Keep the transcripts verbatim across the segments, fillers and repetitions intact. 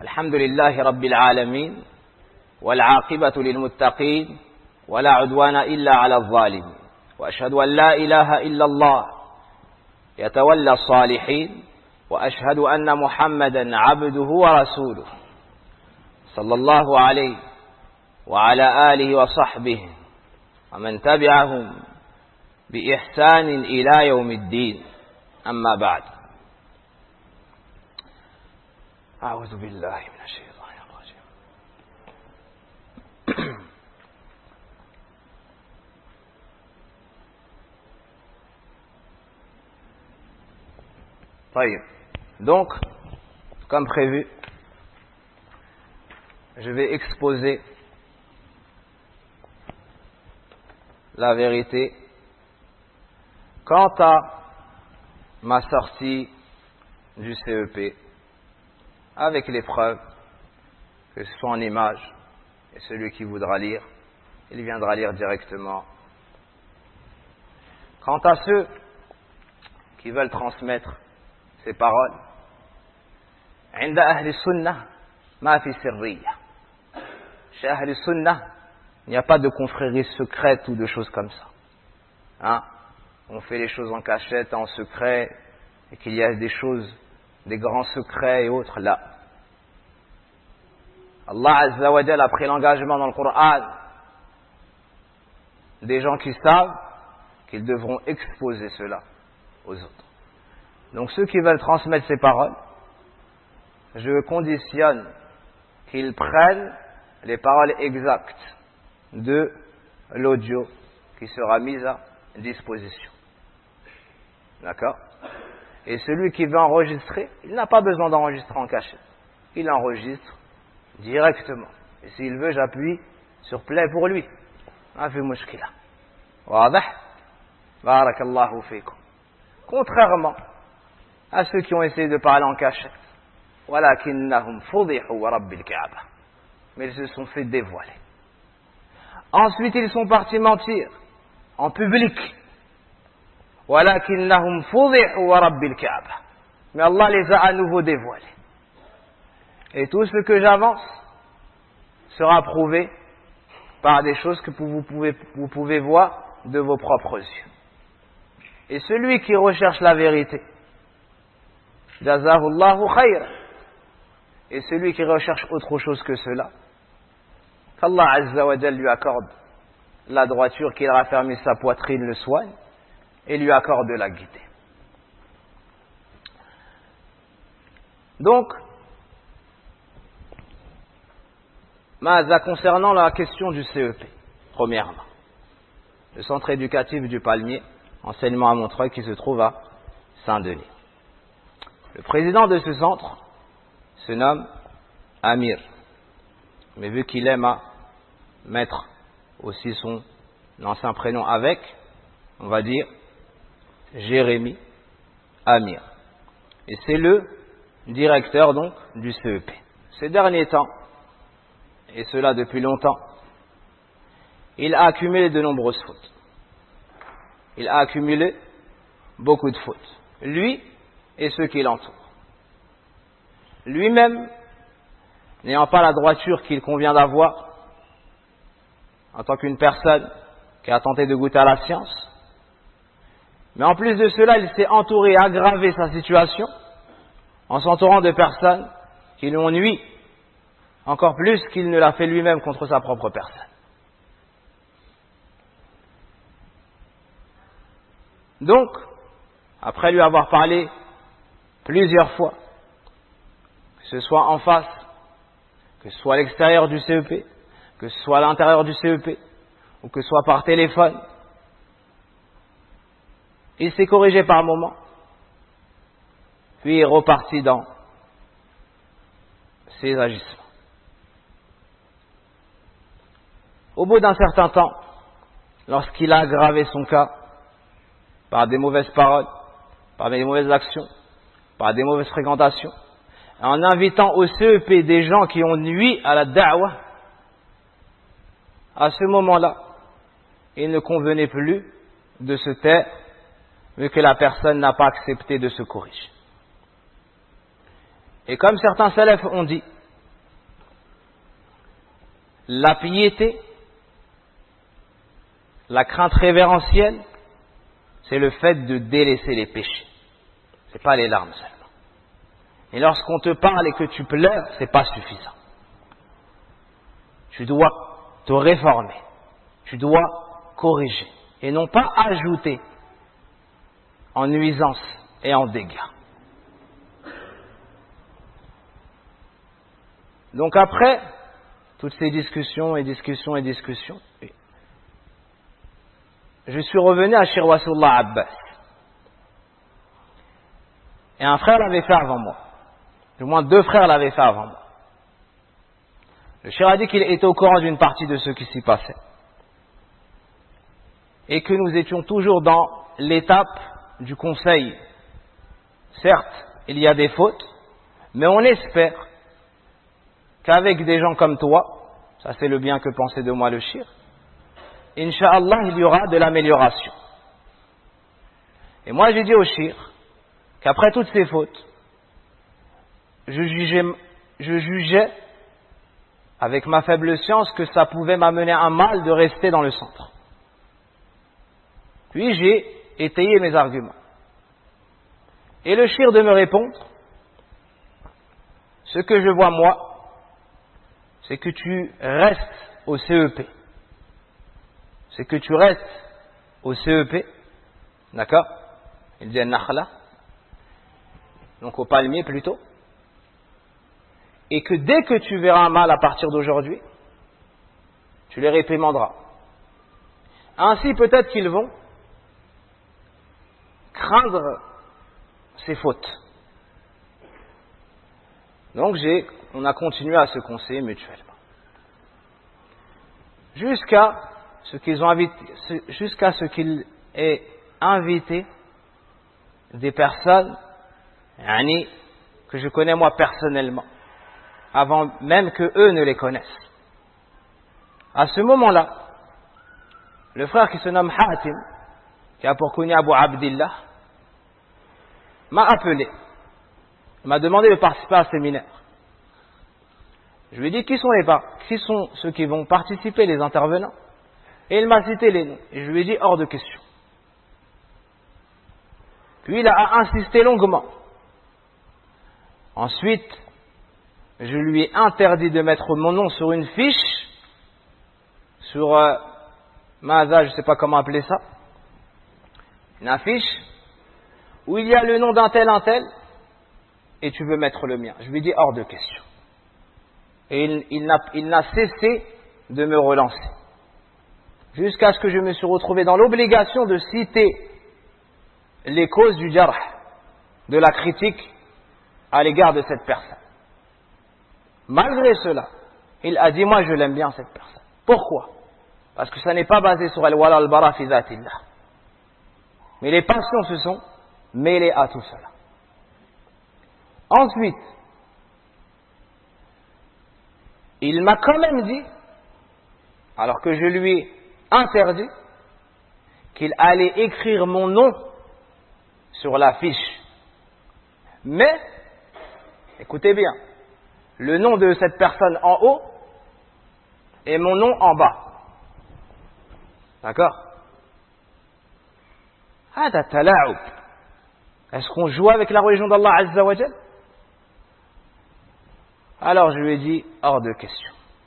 الحمد لله رب العالمين والعاقبة للمتقين ولا عدوان إلا على الظالمين وأشهد أن لا إله إلا الله يتولى الصالحين وأشهد أن محمدا عبده ورسوله صلى الله عليه وعلى آله وصحبه ومن تبعهم بإحسان إلى يوم الدين أما بعد أعوذ بالله من الشيطان الرجيم طيب. Donc, comme prévu, je vais exposer la vérité quant à ma sortie du C E P avec les preuves, que ce soit en image, et celui qui voudra lire, il viendra lire directement. Quant à ceux qui veulent transmettre ces paroles, عند أهل السنة ما في سرية. Chez أهل السنة, il n'y a pas de confrérie secrète ou de choses comme ça. Hein? On fait les choses en cachette, en secret, et qu'il y a des choses, des grands secrets et autres là. Allah Azza wa Jal a pris l'engagement dans le Coran des gens qui savent qu'ils devront exposer cela aux autres. Donc ceux qui veulent transmettre ces paroles, je conditionne qu'ils prennent les paroles exactes de l'audio qui sera mis à disposition. D'accord? Et celui qui veut enregistrer, il n'a pas besoin d'enregistrer en cachette. Il enregistre directement. Et s'il veut, j'appuie sur play pour lui. Ma fi mushkila. Wadah? Barakallahu fikum. Contrairement à ceux qui ont essayé de parler en cachette. Walakinnahum fudihu wa rabbil Kaaba. Mais ils se sont fait dévoiler. Ensuite, ils sont partis mentir en public. Walakinnahum fudihu wa rabbil Kaaba. Mais Allah les a à nouveau dévoilés. Et tout ce que j'avance sera prouvé par des choses que vous pouvez, vous pouvez voir de vos propres yeux. Et celui qui recherche la vérité, Jazahullahu khayra. Et celui qui recherche autre chose que cela, qu'Allah Azza wa Jal lui accorde la droiture, qu'il raffermisse sa poitrine, le soigne, et lui accorde la guidée. Donc, Maza, concernant la question du C E P, premièrement, le centre éducatif du Palmier, enseignement à Montreuil, qui se trouve à Saint-Denis. Le président de ce centre se nomme Amir, mais vu qu'il aime à mettre aussi son ancien prénom avec, on va dire Jérémy Amir. Et c'est le directeur donc du C E P. Ces derniers temps, et cela depuis longtemps, il a accumulé de nombreuses fautes. Il a accumulé beaucoup de fautes. Lui et ceux qui l'entourent. Lui-même, n'ayant pas la droiture qu'il convient d'avoir, en tant qu'une personne qui a tenté de goûter à la science, mais en plus de cela, il s'est entouré et aggravé sa situation en s'entourant de personnes qui lui ont nui encore plus qu'il ne l'a fait lui-même contre sa propre personne. Donc, après lui avoir parlé plusieurs fois, que ce soit en face, que ce soit à l'extérieur du C E P, que ce soit à l'intérieur du C E P, ou que ce soit par téléphone, il s'est corrigé par moments, puis est reparti dans ses agissements. Au bout d'un certain temps, lorsqu'il a aggravé son cas par des mauvaises paroles, par des mauvaises actions, par des mauvaises fréquentations, en invitant au C E P des gens qui ont nui à la da'wah, à ce moment-là, il ne convenait plus de se taire, vu que la personne n'a pas accepté de se corriger. Et comme certains salafs ont dit, la piété, la crainte révérentielle, c'est le fait de délaisser les péchés. Ce n'est pas les larmes seulement. Et lorsqu'on te parle et que tu pleures, ce n'est pas suffisant. Tu dois te réformer. Tu dois corriger. Et non pas ajouter en nuisance et en dégâts. Donc après, toutes ces discussions et discussions et discussions, je suis revenu à Cheikh Wasulullah Abbas. Et un frère l'avait fait avant moi. Du moins deux frères l'avaient fait avant moi. Le Cheikh a dit qu'il était au courant d'une partie de ce qui s'y passait. Et que nous étions toujours dans l'étape du conseil. Certes, il y a des fautes, mais on espère qu'avec des gens comme toi, ça c'est le bien que pensait de moi le Cheikh, Inch'Allah, il y aura de l'amélioration. Et moi j'ai dit au Cheikh qu'après toutes ces fautes, je jugeais, je jugeais avec ma faible science que ça pouvait m'amener un mal de rester dans le centre. Puis j'ai étayé mes arguments. Et le Cheikh de me répondre, ce que je vois moi, c'est que tu restes au C E P. C'est que tu restes au C E P, d'accord? Il dit Nakhla, donc au palmier plutôt. Et que dès que tu verras un mal à partir d'aujourd'hui, tu les réprimanderas. Ainsi peut-être qu'ils vont craindre ces fautes. Donc j'ai, on a continué à se conseiller mutuellement. Jusqu'à ce qu'ils ont invité, jusqu'à ce qu'ils aient invité des personnes, yani, que je connais moi personnellement, avant même que eux ne les connaissent. À ce moment-là, le frère qui se nomme Hatim, qui a pour connu Abu Abdillah, m'a appelé, m'a demandé de participer à un séminaire. Je lui ai dit qui sont les par- qui sont ceux qui vont participer, les intervenants. Et il m'a cité les noms. Et je lui ai dit hors de question. Puis il a insisté longuement. Ensuite, je lui ai interdit de mettre mon nom sur une fiche, sur euh, Maza, je ne sais pas comment appeler ça, une affiche, où il y a le nom d'un tel, un tel, et tu veux mettre le mien. Je lui ai dit hors de question. Et il, il, n'a, il n'a cessé de me relancer. Jusqu'à ce que je me suis retrouvé dans l'obligation de citer les causes du jarh, de la critique à l'égard de cette personne. Malgré cela, il a dit, moi je l'aime bien cette personne. Pourquoi? Parce que ça n'est pas basé sur al-wala al-bara fi zatillah. Mais les passions se sont mêlées à tout cela. Ensuite, il m'a quand même dit, alors que je lui ai interdit, qu'il allait écrire mon nom sur la fiche. Mais, écoutez bien, le nom de cette personne en haut et mon nom en bas. D'accord? Hada tala'ub. Est-ce qu'on joue avec la religion d'Allah Azza wa Jal? Alors je lui ai dit hors de question.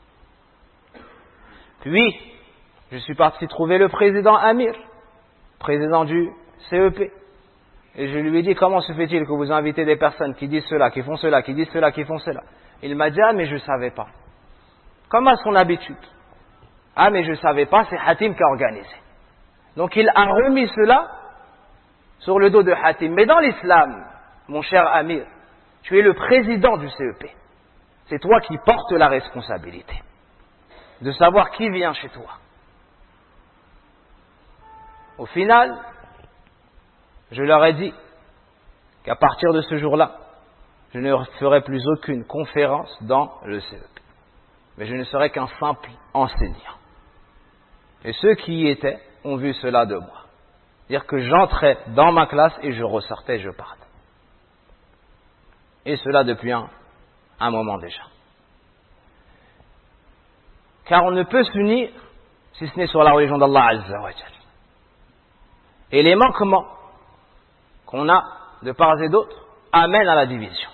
Puis, je suis parti trouver le président Amir, président du C E P. Et je lui ai dit, comment se fait-il que vous invitez des personnes qui disent cela, qui font cela, qui disent cela, qui font cela? Il m'a dit, ah mais je ne savais pas. Comme à son habitude. Ah mais je ne savais pas, c'est Hatim qui a organisé. Donc il a remis cela sur le dos de Hatim. Mais dans l'islam, mon cher Amir, tu es le président du C E P. C'est toi qui portes la responsabilité de savoir qui vient chez toi. Au final, je leur ai dit qu'à partir de ce jour-là, je ne ferai plus aucune conférence dans le C E P. Mais je ne serai qu'un simple enseignant. Et ceux qui y étaient ont vu cela de moi. C'est-à-dire que j'entrais dans ma classe et je ressortais, je partais. Et cela depuis un, un moment déjà. Car on ne peut s'unir si ce n'est sur la religion d'Allah Azza wa Jal. Et les manquements qu'on a de part et d'autre amènent à la division.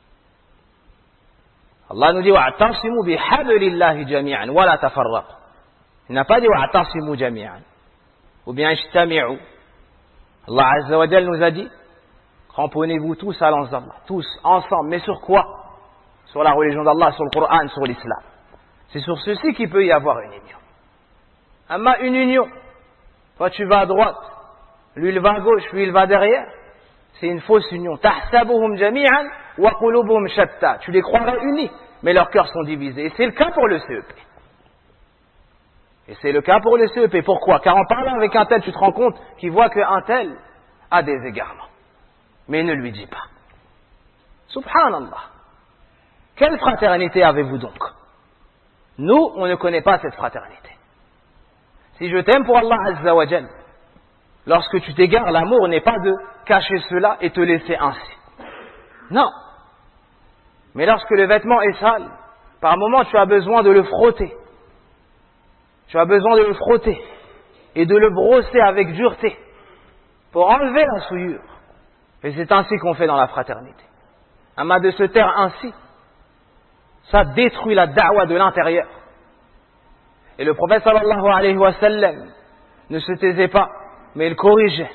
Allah nous dit wa'tasimu bihablillahi jami'an wa la tafarraqu. Il n'a pas dit wa'tasimu jami'an ou bien ijtami'u. Allah Azza wa Jal nous a dit cramponnez-vous tous à l'ange d'Allah, tous ensemble. Mais sur quoi? Sur la religion d'Allah, sur le Coran, sur l'islam. C'est sur ceci qu'il peut y avoir une union. Amma une union, toi tu vas à droite, lui il va à gauche, lui il va derrière, c'est une fausse union. Tahsabuhum jami'an wa qulubuhum shatta. Tu les croirais unis, mais leurs cœurs sont divisés. Et c'est le cas pour le C E P. Et c'est le cas pour le C E P. Pourquoi? Car en parlant avec un tel, tu te rends compte qu'il voit qu'un tel a des égarements. Mais ne lui dis pas. Subhanallah. Quelle fraternité avez-vous donc? Nous, on ne connaît pas cette fraternité. Si je t'aime pour Allah Azza wa Jal, lorsque tu t'égares, l'amour n'est pas de cacher cela et te laisser ainsi. Non. Mais lorsque le vêtement est sale, par moment tu as besoin de le frotter. Tu as besoin de le frotter et de le brosser avec dureté pour enlever la souillure. Et c'est ainsi qu'on fait dans la fraternité. Amma de se taire ainsi, ça détruit la da'wa de l'intérieur. Et le prophète sallallahu alayhi wa sallam ne se taisait pas, mais il corrigeait.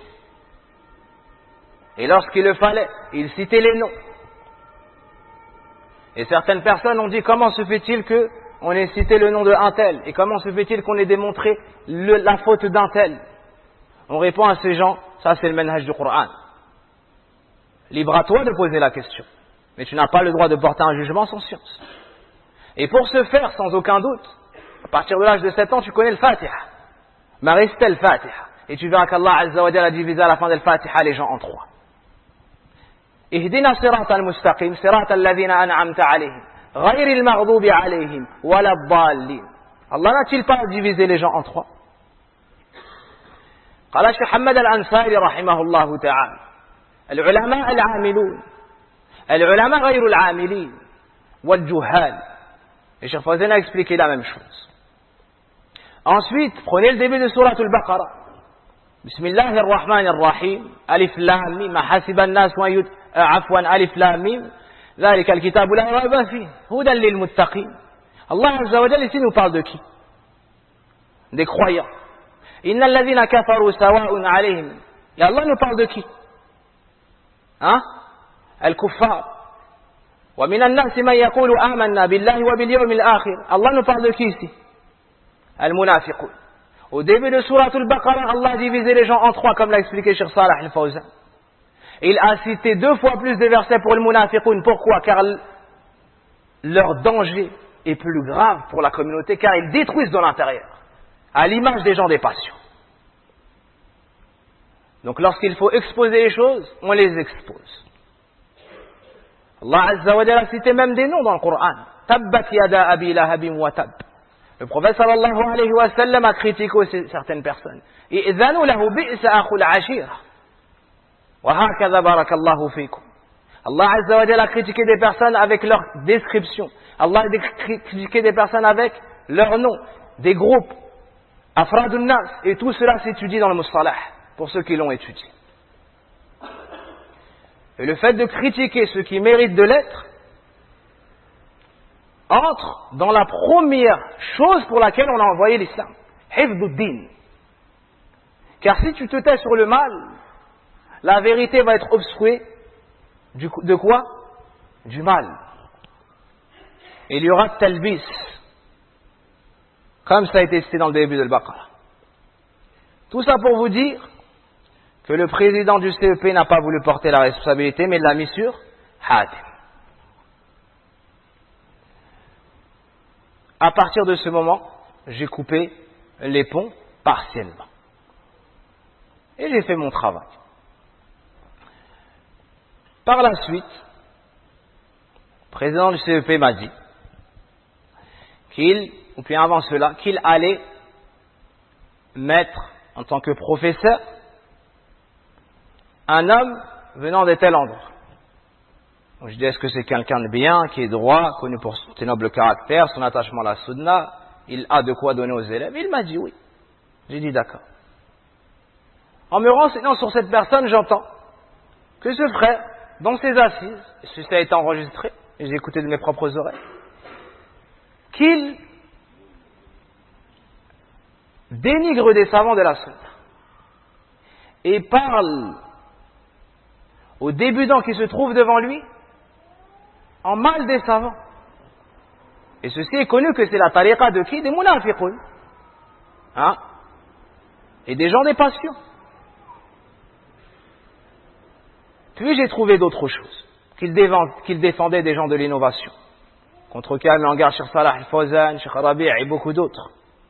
Et lorsqu'il le fallait, il citait les noms. Et certaines personnes ont dit comment se fait-il qu'on ait cité le nom de un tel, et comment se fait-il qu'on ait démontré le, la faute d'un tel? On répond à ces gens, ça c'est le manhaj du Coran. Libre à toi de poser la question, mais tu n'as pas le droit de porter un jugement sans science. Et pour ce faire, sans aucun doute, à partir de l'âge de sept ans, tu connais le Fatiha. Maristel le Fatiha. Et tu verras qu'Allah Azza wa Jalla a divisé à la fin de Fatiha les gens en trois. Ihdina sirat al-mustaqim, sirat al-ladhina an'amta alayhim, ghayri al-maghdubi alayhim, wala ad-dallin. Allah n'a-t-il pas divisé les gens en trois? قال الشيخ محمد الأنصاري رحمه الله تعالى العلماء العاملون العلماء غير العاملين والجهال. Et Cheikh Fawzan a expliqué la même chose. Ensuite, prenez le début de sourate al-Baqarah. Bismillahir Rahmanir Rahim. Alif Lam Mim. Hasiba an-nas wa yut afwan Alif Lam Mim. ذلك الكتاب لا ريب فيه هدى للمتقين. Allah Azza wa Jalla ici nous parle de qui? Des croyants. Innal ladhina kafaru sawa'un 'alayhim. Et Allah nous parle de qui? Hein? Al-kuffar. ومن الناس من يقول آمنا بالله وباليوم الآخر. Allah nous parle de qui ici? Al-Munafiqun. Au début de Sourate Al-Baqarah, Allah a divisé les gens en trois, comme l'a expliqué Cheikh Salah Al-Fawzan. Il a cité deux fois plus de versets pour le Munafiqun. Pourquoi? Car leur danger est plus grave pour la communauté, car ils détruisent de l'intérieur, à l'image des gens des passions. Donc lorsqu'il faut exposer les choses, on les expose. Allah Azza wa Jalla a cité même des noms dans le Coran. Tabbat yada abi lahabim wa tab. Le prophète sallallahu alayhi wa sallam a critiqué certaines personnes. I'zanu lahu bi'sa akhul ashira. Wa hakadha barakallahu fikum. Allah Azza wa Jalla a critiqué des personnes avec leur description. Allah a critiqué des personnes avec leur nom, des groupes, afradun nas, et tout cela s'étudie dans le mustalah, pour ceux qui l'ont étudié. Et le fait de critiquer ceux qui méritent de l'être entre dans la première chose pour laquelle on a envoyé l'islam, hifdud-din. Car si tu te tais sur le mal, la vérité va être obstruée du, de quoi? Du mal. Il y aura talbis, comme ça a été cité dans le début de l'Baqarah. Tout ça pour vous dire que le président du C E P n'a pas voulu porter la responsabilité, mais l'a mis sur Hatim. À partir de ce moment, j'ai coupé les ponts partiellement. Et j'ai fait mon travail. Par la suite, le président du C E P m'a dit qu'il, ou bien avant cela, qu'il allait mettre en tant que professeur un homme venant de tel endroit. Donc je dis, est-ce que c'est quelqu'un de bien, qui est droit, connu pour ses nobles caractères, son attachement à la sunna, il a de quoi donner aux élèves? Il m'a dit oui. J'ai dit d'accord. En me renseignant sur cette personne, j'entends que ce frère, dans ses assises, et ceci a été enregistré, et j'ai écouté de mes propres oreilles, qu'il dénigre des savants de la sunna et parle aux débutants qui se trouvent devant lui en mal des savants. Et ceci est connu que c'est la tariqa de qui? Des munafiqun. Hein? Et des gens des passions. Puis j'ai trouvé d'autres choses. Qu'il qu'il défendait des gens de l'innovation. Contre qui il engage Cheikh Salah al-Fawzan, Cheikh Rabi' et beaucoup d'autres.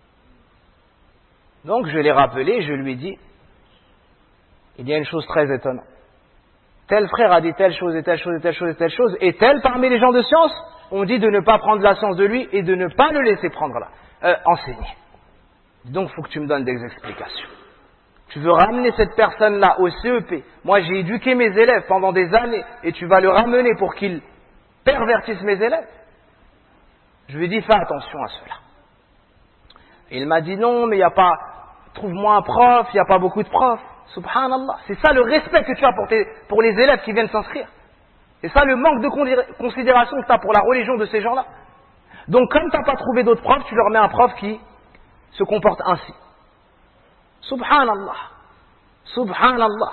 Donc je l'ai rappelé, je lui ai dit, il y a une chose très étonnante. Tel frère a dit telle chose et telle chose et telle chose et telle chose, et tel parmi les gens de science, on dit de ne pas prendre la science de lui et de ne pas le laisser prendre là, euh, enseigner. Donc il faut que tu me donnes des explications. Tu veux ramener cette personne-là au C E P. Moi j'ai éduqué mes élèves pendant des années et tu vas le ramener pour qu'il pervertisse mes élèves. Je lui ai dit fais attention à cela. Et il m'a dit non mais il n'y a pas, trouve-moi un prof, il n'y a pas beaucoup de profs. Subhanallah, c'est ça le respect que tu as pour, tes, pour les élèves qui viennent s'inscrire. C'est ça le manque de considération que tu as pour la religion de ces gens-là. Donc comme tu n'as pas trouvé d'autres profs, tu leur mets un prof qui se comporte ainsi. Subhanallah. Subhanallah.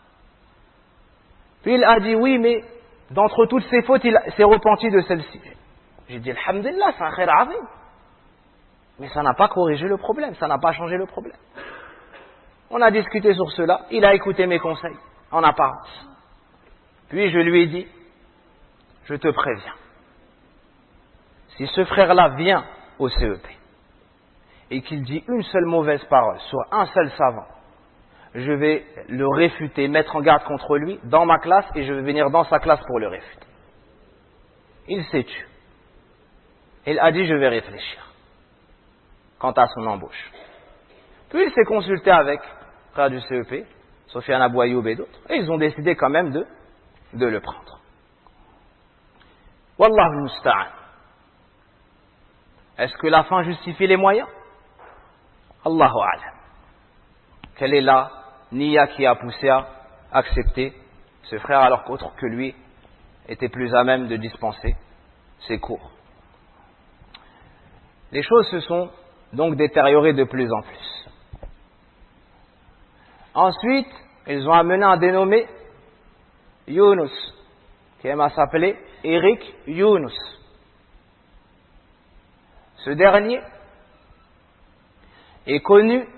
Puis il a dit oui, mais d'entre toutes ses fautes, il s'est repenti de celle-ci. J'ai dit alhamdulillah, c'est un khair azim. Mais ça n'a pas corrigé le problème, ça n'a pas changé le problème. On a discuté sur cela, il a écouté mes conseils, en apparence. Puis je lui ai dit, je te préviens, si ce frère-là vient au C E P et qu'il dit une seule mauvaise parole sur un seul savant, je vais le réfuter, mettre en garde contre lui dans ma classe et je vais venir dans sa classe pour le réfuter. Il s'est tué. Il a dit, je vais réfléchir quant à son embauche. Puis il s'est consulté avec frère du C E P, Sofiane Abou Ayoub et d'autres, et ils ont décidé quand même de, de le prendre. Wallahu musta'an. Est-ce que la fin justifie les moyens? Allahu a'lam. Quelle est la niya qui a poussé à accepter ce frère alors qu'autre que lui était plus à même de dispenser ses cours? Les choses se sont donc détériorées de plus en plus. Ensuite, ils ont amené un dénommé Younous, qui aime à s'appeler Eric Younous. Ce dernier est connu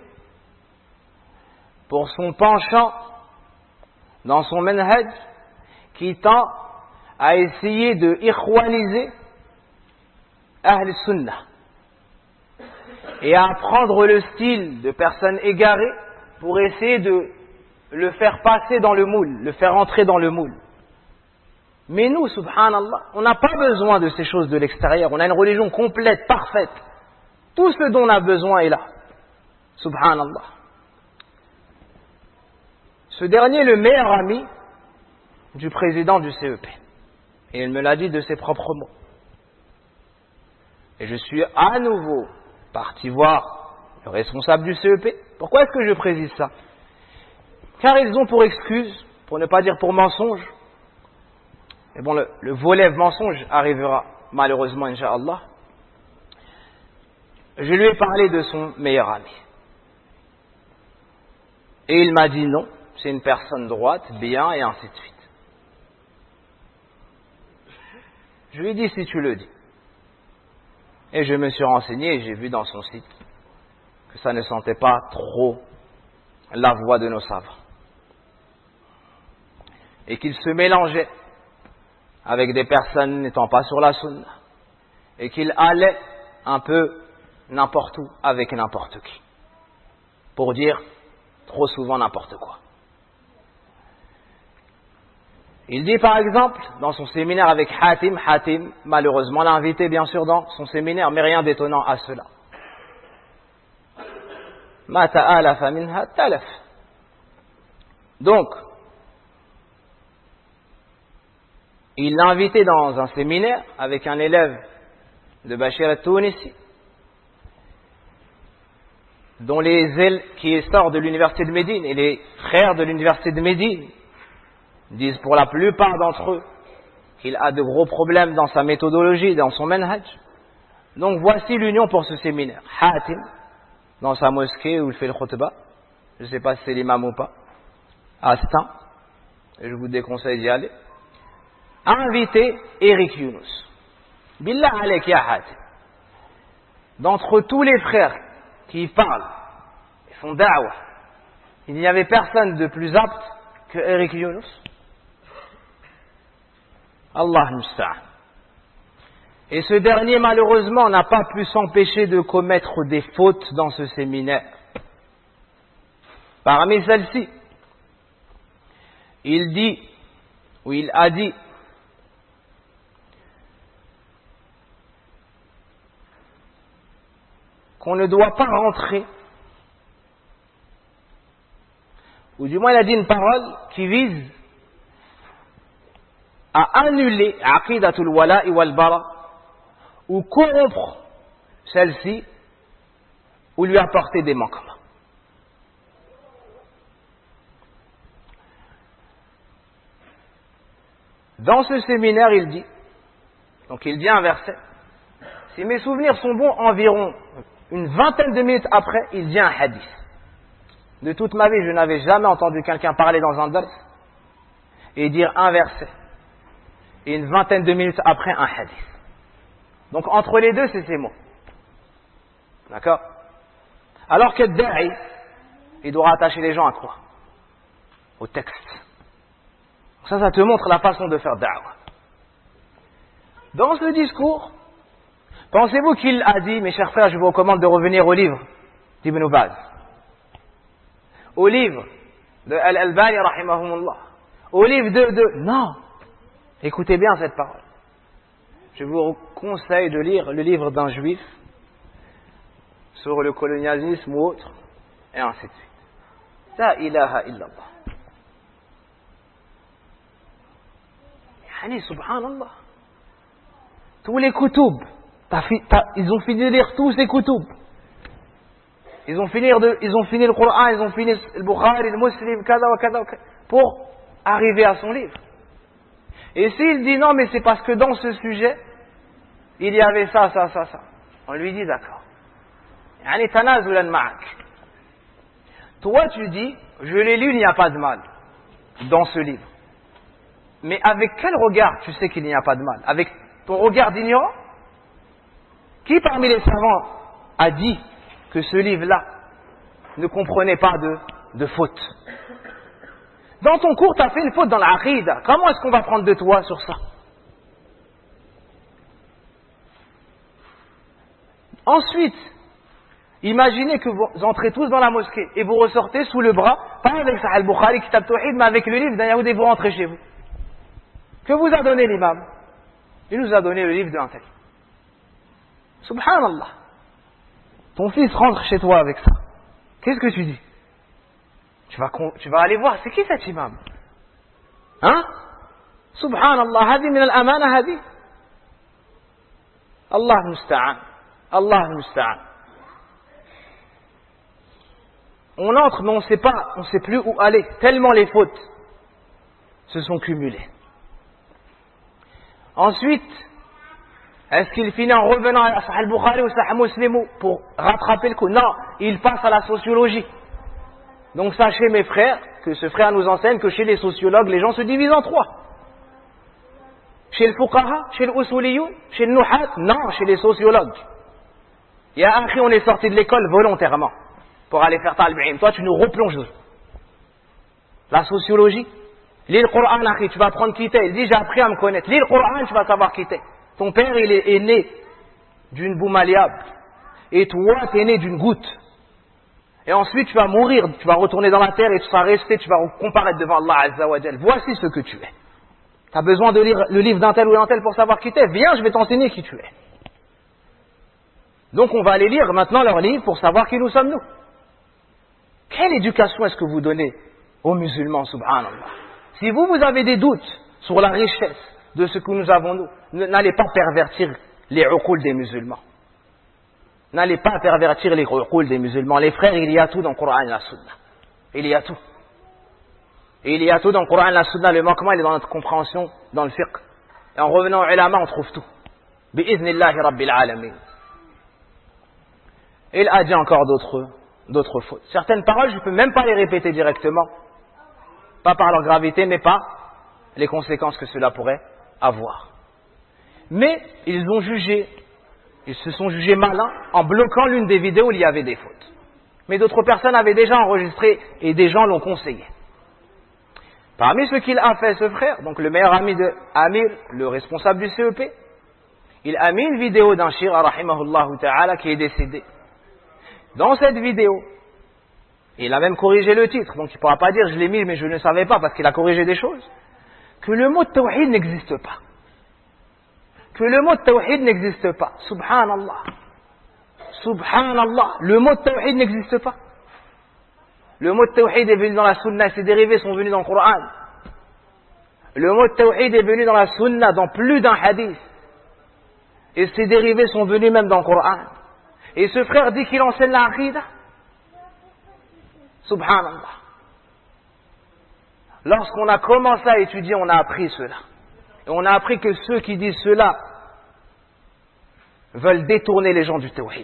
pour son penchant dans son manhaj qui tend à essayer de ikhwaniser Ahl Sunnah et à prendre le style de personnes égarées pour essayer de le faire passer dans le moule, le faire entrer dans le moule. Mais nous, subhanallah, on n'a pas besoin de ces choses de l'extérieur. On a une religion complète, parfaite. Tout ce dont on a besoin est là. Subhanallah. Ce dernier est le meilleur ami du président du C E P. Et il me l'a dit de ses propres mots. Et je suis à nouveau parti voir le responsable du C E P. Pourquoi est-ce que je précise ça? Car ils ont pour excuse, pour ne pas dire pour mensonge, mais bon, le, le volet mensonge arrivera malheureusement, Inch'Allah. Je lui ai parlé de son meilleur ami. Et il m'a dit non, c'est une personne droite, bien, et ainsi de suite. Je lui ai dit si tu le dis. Et je me suis renseigné et j'ai vu dans son site que ça ne sentait pas trop la voix de nos savants. Et qu'il se mélangeait avec des personnes n'étant pas sur la sunna. Et qu'il allait un peu n'importe où avec n'importe qui. Pour dire trop souvent n'importe quoi. Il dit par exemple, dans son séminaire avec Hatim, Hatim malheureusement l'a invité bien sûr dans son séminaire, mais rien d'étonnant à cela. Ma ta'alafa minha talaf. Donc, il l'a invité dans un séminaire avec un élève de Bachir al-Tounisi. dont les ailes qui sortent de l'université de Médine et les frères de l'université de Médine disent pour la plupart d'entre eux qu'il a de gros problèmes dans sa méthodologie, dans son manhaj. Donc voici l'union pour ce séminaire. Hatim, dans sa mosquée où il fait le khutbah, je ne sais pas si c'est l'imam ou pas, à Stein, et je vous déconseille d'y aller, a invité Eric Younous. Billah alek ya Hatim. D'entre tous les frères qui parlent, qui font da'wah, il n'y avait personne de plus apte que Eric Younous. Allah musta'an. Et ce dernier, malheureusement, n'a pas pu s'empêcher de commettre des fautes dans ce séminaire. Parmi celles-ci, il dit, ou il a dit, qu'on ne doit pas rentrer, ou du moins il a dit une parole qui vise à annuler aqidatul wala'i wal bara, ou corrompre celle-ci, ou lui apporter des manquements. Dans ce séminaire, il dit, donc il dit un verset, si mes souvenirs sont bons, environ une vingtaine de minutes après, il dit un hadith. De toute ma vie, je n'avais jamais entendu quelqu'un parler dans un dars et dire un verset. Et une vingtaine de minutes après, un hadith. Donc entre les deux, c'est ces mots. D'accord? Alors que da'i, il doit attacher les gens à quoi? Au texte. Ça, ça te montre la façon de faire da'wah. Dans ce discours, pensez-vous qu'il a dit, mes chers frères, je vous recommande de revenir au livre d'Ibn Baz, au livre de Al-Albani, rahimahumullah, au livre de, de... Non. Écoutez bien cette parole. Je vous conseille de lire le livre d'un juif sur le colonialisme ou autre, et ainsi de suite. La ilaha illallah. Yani, subhanallah. Tous les koutoubs, ils ont fini de lire tous ces koutoubs. Ils ont fini de, ils ont fini le Coran, ils ont fini le Bukhari, le Muslim, kada wa kada wa kada, pour arriver à son livre. Et s'il dit non, mais c'est parce que dans ce sujet, il y avait ça, ça, ça, ça. On lui dit d'accord. Yani tanazulan ma'ak. Toi tu dis, je l'ai lu, il n'y a pas de mal dans ce livre. Mais avec quel regard tu sais qu'il n'y a pas de mal? Avec ton regard d'ignorant? Qui parmi les savants a dit que ce livre-là ne comprenait pas de, de faute? Dans ton cours, tu as fait une faute dans l'aqida. Comment est-ce qu'on va prendre de toi sur ça? Ensuite, imaginez que vous entrez tous dans la mosquée et vous ressortez sous le bras, pas avec Sahih al-Bukhari, Kitab Tawhid, mais avec le livre d'un Yahoud et vous rentrez chez vous. Que vous a donné l'imam? Il nous a donné le livre d'un tel. Subhanallah. Ton fils rentre chez toi avec ça. Qu'est-ce que tu dis? Tu vas, tu vas aller voir, c'est qui cet imam? Hein? Subhanallah, hadi min al-amana hadi. Allah musta'an. Allah musta'an. On entre, mais on ne sait pas, on ne sait plus où aller, tellement les fautes se sont cumulées. Ensuite, est-ce qu'il finit en revenant à Sahih al-Bukhari ou Sahih Muslim pour rattraper le coup? Non, il passe à la sociologie. Donc sachez mes frères, que ce frère nous enseigne que chez les sociologues, les gens se divisent en trois. Chez le fuqaha, chez le usuliyoun, chez le nuhat, non, chez les sociologues. Il y a un qui on est sorti de l'école volontairement pour aller faire talb'im. Toi tu nous replonges. La sociologie. Lis le Coran, akhi, tu vas apprendre qui t'es. Il dit j'ai appris à me connaître. Lis le Coran, tu vas savoir qui t'es. Ton père il est, est né d'une boue malléable. Et toi tu es né d'une goutte. Et ensuite tu vas mourir, tu vas retourner dans la terre et tu seras resté, tu vas comparaître devant Allah Azza wa Jal. Voici ce que tu es. Tu as besoin de lire le livre d'un tel ou d'un tel pour savoir qui t'es. Viens, je vais t'enseigner qui tu es. Donc on va aller lire maintenant leur livre pour savoir qui nous sommes nous. Quelle éducation est-ce que vous donnez aux musulmans, subhanallah? Si vous, vous avez des doutes sur la richesse de ce que nous avons nous, n'allez pas pervertir les uqul des musulmans. N'allez pas pervertir les uqul des musulmans. Les frères, il y a tout dans le Coran et la Sunna. Il y a tout. Il y a tout dans le Coran et la Sunna. Le manquement, il est dans notre compréhension, dans le fiqh. Et en revenant au ulama, on trouve tout. Bi'iznillahi rabbil alamin. Il a dit encore d'autres, d'autres fautes. Certaines paroles, je ne peux même pas les répéter directement. Pas par leur gravité, mais par les conséquences que cela pourrait avoir. Mais ils ont jugé, ils se sont jugés malins en bloquant l'une des vidéos où il y avait des fautes. Mais d'autres personnes avaient déjà enregistré et des gens l'ont conseillé. Parmi ce qu'il a fait, ce frère, donc le meilleur ami de Amir, le responsable du C E P, il a mis une vidéo d'un shir, rahimahullahu ta'ala, qui est décédé. Dans cette vidéo, il a même corrigé le titre, donc il ne pourra pas dire je l'ai mis mais je ne savais pas parce qu'il a corrigé des choses, que le mot tawhid n'existe pas. Que le mot tawhid n'existe pas. Subhanallah. Subhanallah. Le mot tawhid n'existe pas. Le mot tawhid est venu dans la sunna, ses dérivés sont venus dans le Coran. Le mot tawhid est venu dans la sunna, dans plus d'un hadith. Et ses dérivés sont venus même dans le Coran. Et ce frère dit qu'il enseigne la aqidah. Subhanallah. Lorsqu'on a commencé à étudier, on a appris cela. Et on a appris que ceux qui disent cela veulent détourner les gens du tawhid.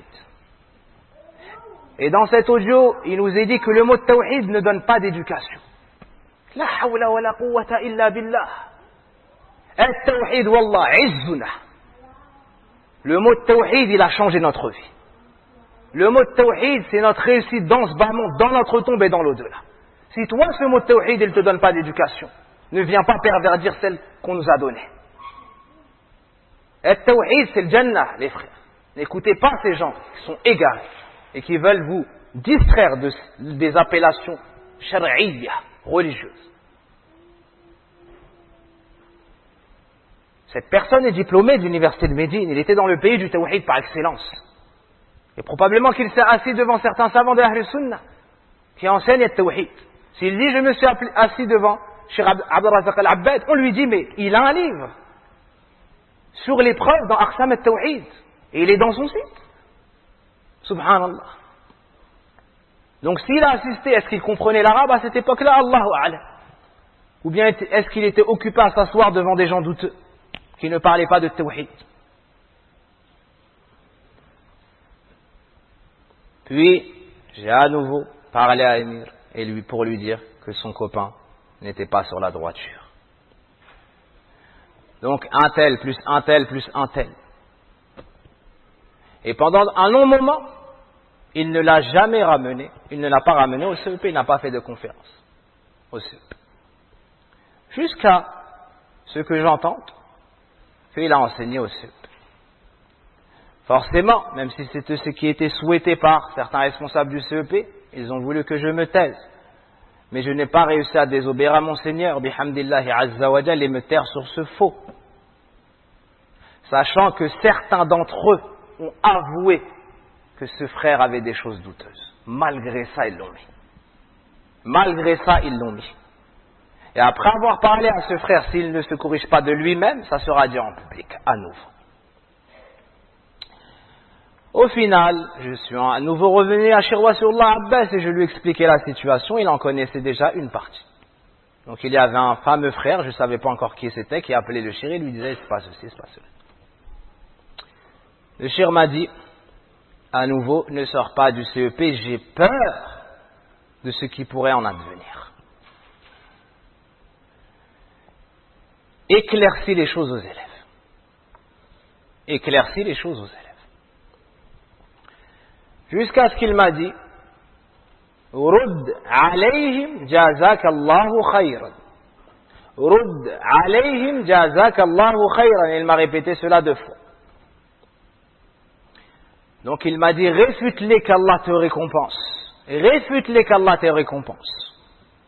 Et dans cet audio, il nous est dit que le mot tawhid ne donne pas d'éducation. La hawla wa la quwwata illa billah. At-tawhid wallah izzuna. Le mot tawhid, il a changé notre vie. Le mot tawhid, c'est notre réussite dans ce bas monde, dans notre tombe et dans l'au-delà. Si toi, ce mot tawhid, il ne te donne pas d'éducation, ne viens pas pervertir celle qu'on nous a donnée. Et tawhid, c'est le Jannah, les frères. N'écoutez pas ces gens qui sont égarés et qui veulent vous distraire de, des appellations shar'iyya, religieuses. Cette personne est diplômée de l'université de Médine. Il était dans le pays du tawhid par excellence. Et probablement qu'il s'est assis devant certains savants de Ahl Sunnah qui enseignent le tawhid. S'il dit je me suis assis devant Cheikh Abdurrazzaq al-Abbad, on lui dit mais il a un livre sur les preuves dans Aqsam al-Tawhid et il est dans son site. Subhanallah. Donc s'il a assisté, est-ce qu'il comprenait l'arabe à cette époque-là? Allahu a'lam. Ou bien est-ce qu'il était occupé à s'asseoir devant des gens douteux qui ne parlaient pas de tawhid? Puis j'ai à nouveau parlé à Amir et lui pour lui dire que son copain n'était pas sur la droiture. Donc un tel plus un tel plus un tel. Et pendant un long moment, il ne l'a jamais ramené, il ne l'a pas ramené au C E P, il n'a pas fait de conférence au C E P. Jusqu'à ce que j'entende qu'il a enseigné au C E P. Forcément, même si c'était ce qui était souhaité par certains responsables du C E P, ils ont voulu que je me taise. Mais je n'ai pas réussi à désobéir à mon Seigneur, bihamdillahi azza wa jal, et me taire sur ce faux. Sachant que certains d'entre eux ont avoué que ce frère avait des choses douteuses. Malgré ça, ils l'ont mis. Malgré ça, ils l'ont mis. Et après avoir parlé à ce frère, s'il ne se corrige pas de lui-même, ça sera dit en public, à nouveau. Au final, je suis à nouveau revenu à Cheikh Wasiullah Abbas et je lui ai expliqué la situation. Il en connaissait déjà une partie. Donc il y avait un fameux frère, je ne savais pas encore qui c'était, qui appelait le Cheikh et lui disait c'est pas ceci, c'est pas cela. Le Cheikh m'a dit, à nouveau, ne sors pas du C E P, j'ai peur de ce qui pourrait en advenir. Éclaircis les choses aux élèves. Éclaircis les choses aux élèves. Jusqu'à ce qu'il m'a dit, Rudd alayhim jazakallahu khayran. Rudd alayhim jazakallahu khayran. Il m'a répété cela deux fois. Donc il m'a dit, réfute-les qu'Allah te récompense. Réfute-les qu'Allah te récompense.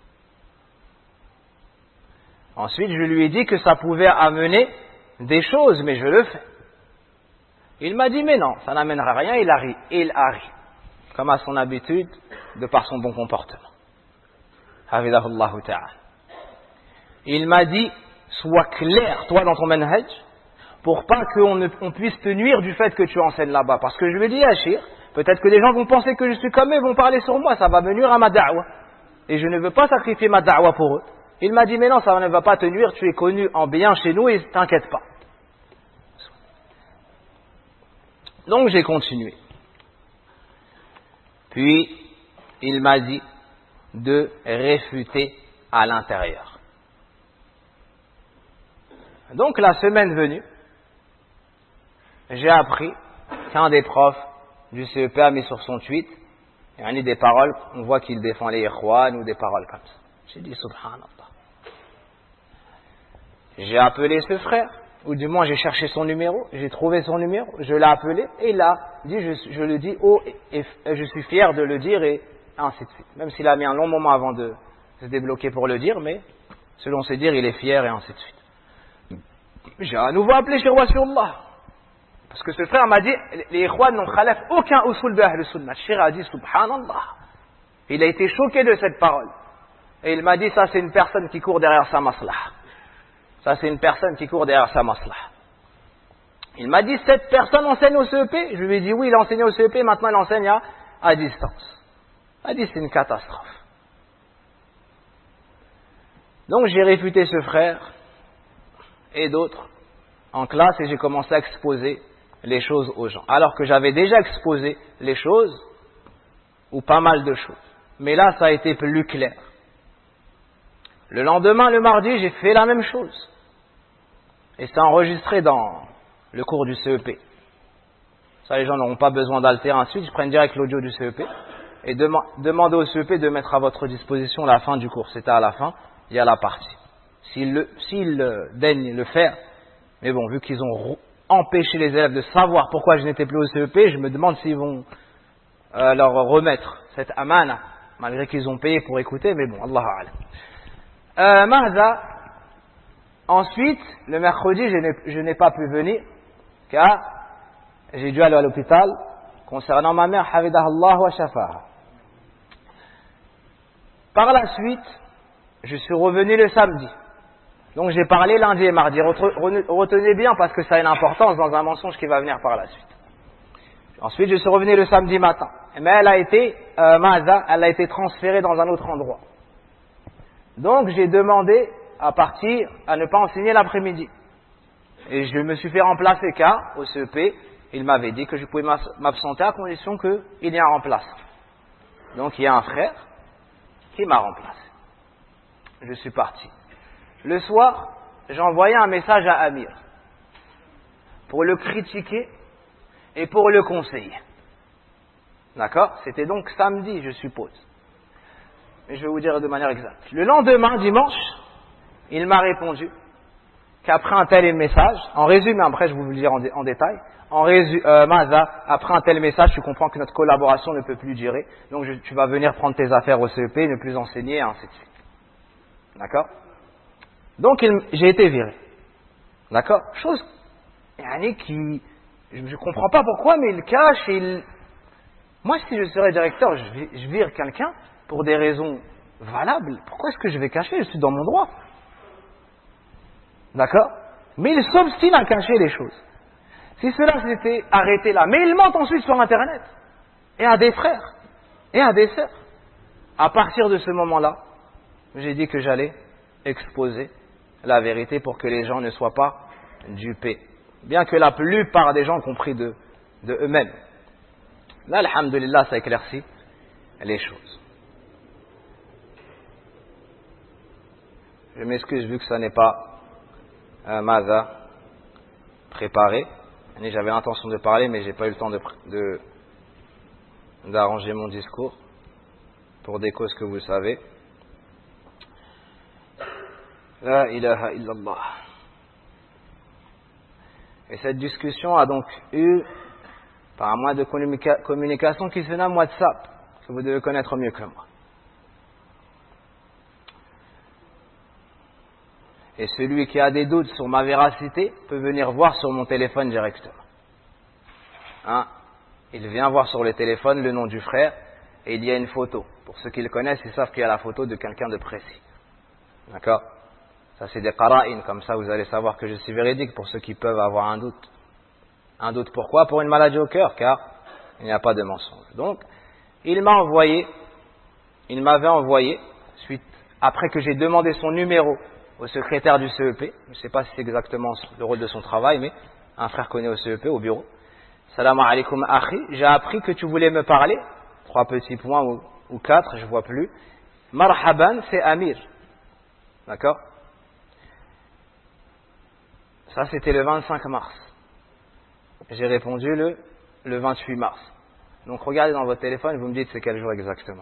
Ensuite, je lui ai dit que ça pouvait amener des choses, mais je le fais. Il m'a dit, mais non, ça n'amènera rien, il a ri. Et il a ri. Comme à son habitude, de par son bon comportement. Hafidahullahu ta'ala. Il m'a dit, sois clair, toi dans ton manhaj, pour pas qu'on ne, on puisse te nuire du fait que tu enseignes là-bas. Parce que je lui ai dit, Achir, peut-être que les gens vont penser que je suis comme eux, vont parler sur moi, ça va me nuire à ma da'wa. Et je ne veux pas sacrifier ma da'wa pour eux. Il m'a dit, mais non, ça ne va pas te nuire, tu es connu en bien chez nous et t'inquiète pas. Donc j'ai continué. Puis, il m'a dit de réfuter à l'intérieur. Donc la semaine venue, j'ai appris qu'un des profs du C E P a mis sur son tweet, il y a des paroles, on voit qu'il défend les ikhwan ou des paroles comme ça. J'ai dit subhanallah. J'ai appelé ce frère, ou du moins j'ai cherché son numéro, j'ai trouvé son numéro, je l'ai appelé et il a dit, je, je le dis haut et, et je suis fier de le dire et ainsi de suite. Même s'il a mis un long moment avant de se débloquer pour le dire, mais selon ses dires, il est fier et ainsi de suite. J'ai à nouveau appelé chez Roi Surallah. Parce que ce frère m'a dit, les ikhwan n'ont khalaf aucun usul de Ahl Sunnah. Cheikh a dit, subhanallah. Il a été choqué de cette parole. Et il m'a dit, ça c'est une personne qui court derrière sa maslah. Ça c'est une personne qui court derrière sa maslah. Il m'a dit, cette personne enseigne au C E P. Je lui ai dit, oui, il enseigne au C E P, maintenant il enseigne à, à distance. Il m'a dit, c'est une catastrophe. Donc j'ai réfuté ce frère et d'autres en classe et j'ai commencé à exposer les choses aux gens. Alors que j'avais déjà exposé les choses, ou pas mal de choses. Mais là, ça a été plus clair. Le lendemain, le mardi, j'ai fait la même chose. Et c'est enregistré dans le cours du C E P. Ça, les gens n'auront pas besoin d'altérer ensuite. Ils prennent direct l'audio du C E P et dem- demandez au C E P de mettre à votre disposition la fin du cours. C'était à la fin, il y a la partie. S'ils le, s'ils euh, daignent le faire, mais bon, vu qu'ils ont empêché les élèves de savoir pourquoi je n'étais plus au C E P, je me demande s'ils vont euh, leur remettre cette amana, malgré qu'ils ont payé pour écouter, mais bon, Allahu a'lam. Euh, Mahza, ensuite, le mercredi, je n'ai, je n'ai pas pu venir, car j'ai dû aller à l'hôpital concernant ma mère, Hafidahallah wa Shafaha. Par la suite, je suis revenu le samedi. Donc j'ai parlé lundi et mardi. Retenez bien parce que ça a une importance dans un mensonge qui va venir par la suite. Ensuite, je suis revenu le samedi matin. Mais elle a été, euh, Mahza, elle a été transférée dans un autre endroit. Donc j'ai demandé à partir, à ne pas enseigner l'après-midi. Et je me suis fait remplacer car, au C E P, il m'avait dit que je pouvais m'absenter à condition qu'il y ait un remplaçant. Donc il y a un frère qui m'a remplacé. Je suis parti. Le soir, j'ai envoyé un message à Amir pour le critiquer et pour le conseiller. D'accord? C'était donc samedi, je suppose. Mais je vais vous dire de manière exacte. Le lendemain, dimanche, il m'a répondu qu'après un tel message, en résumé, après je vais vous le dire en, dé, en détail, en résumé, euh, Maza, après un tel message, tu comprends que notre collaboration ne peut plus durer, donc je, tu vas venir prendre tes affaires au C E P, ne plus enseigner, et ainsi de suite. D'accord? Donc il, j'ai été viré. D'accord? Chose yani, qui, je ne comprends pas pourquoi, mais il cache et il... Moi, si je serais directeur, je, je vire quelqu'un pour des raisons valables. Pourquoi est-ce que je vais cacher? Je suis dans mon droit. D'accord? Mais il s'obstine à cacher les choses. Si cela s'était arrêté là, mais il ment ensuite sur Internet, et à des frères, et à des sœurs. À partir de ce moment-là, j'ai dit que j'allais exposer la vérité pour que les gens ne soient pas dupés. Bien que la plupart des gens ont compris de, de eux-mêmes. Là, alhamdulillah, ça éclaircit les choses. Je m'excuse vu que ça n'est pas un Maza préparé. J'avais l'intention de parler, mais j'ai pas eu le temps de, de, d'arranger mon discours pour des causes que vous savez. La ilaha illallah. Et cette discussion a donc eu par un moyen de communica- communication qui se nomme WhatsApp, que vous devez connaître mieux que moi. Et celui qui a des doutes sur ma véracité peut venir voir sur mon téléphone directement. Hein? Il vient voir sur le téléphone le nom du frère et il y a une photo. Pour ceux qui le connaissent, ils savent qu'il y a la photo de quelqu'un de précis. D'accord? Ça, c'est des qara'in, comme ça vous allez savoir que je suis véridique pour ceux qui peuvent avoir un doute. Un doute pourquoi? Pour une maladie au cœur, car il n'y a pas de mensonge. Donc, il m'a envoyé, il m'avait envoyé, suite, après que j'ai demandé son numéro au secrétaire du C E P, je ne sais pas si c'est exactement le rôle de son travail, mais un frère connaît au C E P, au bureau. Salam alaikum akhi, j'ai appris que tu voulais me parler, trois petits points ou, ou quatre, je ne vois plus. Marhaban, c'est Amir. D'accord? Ça, c'était le vingt-cinq mars. J'ai répondu le, le vingt-huit mars. Donc, regardez dans votre téléphone, vous me dites c'est quel jour exactement.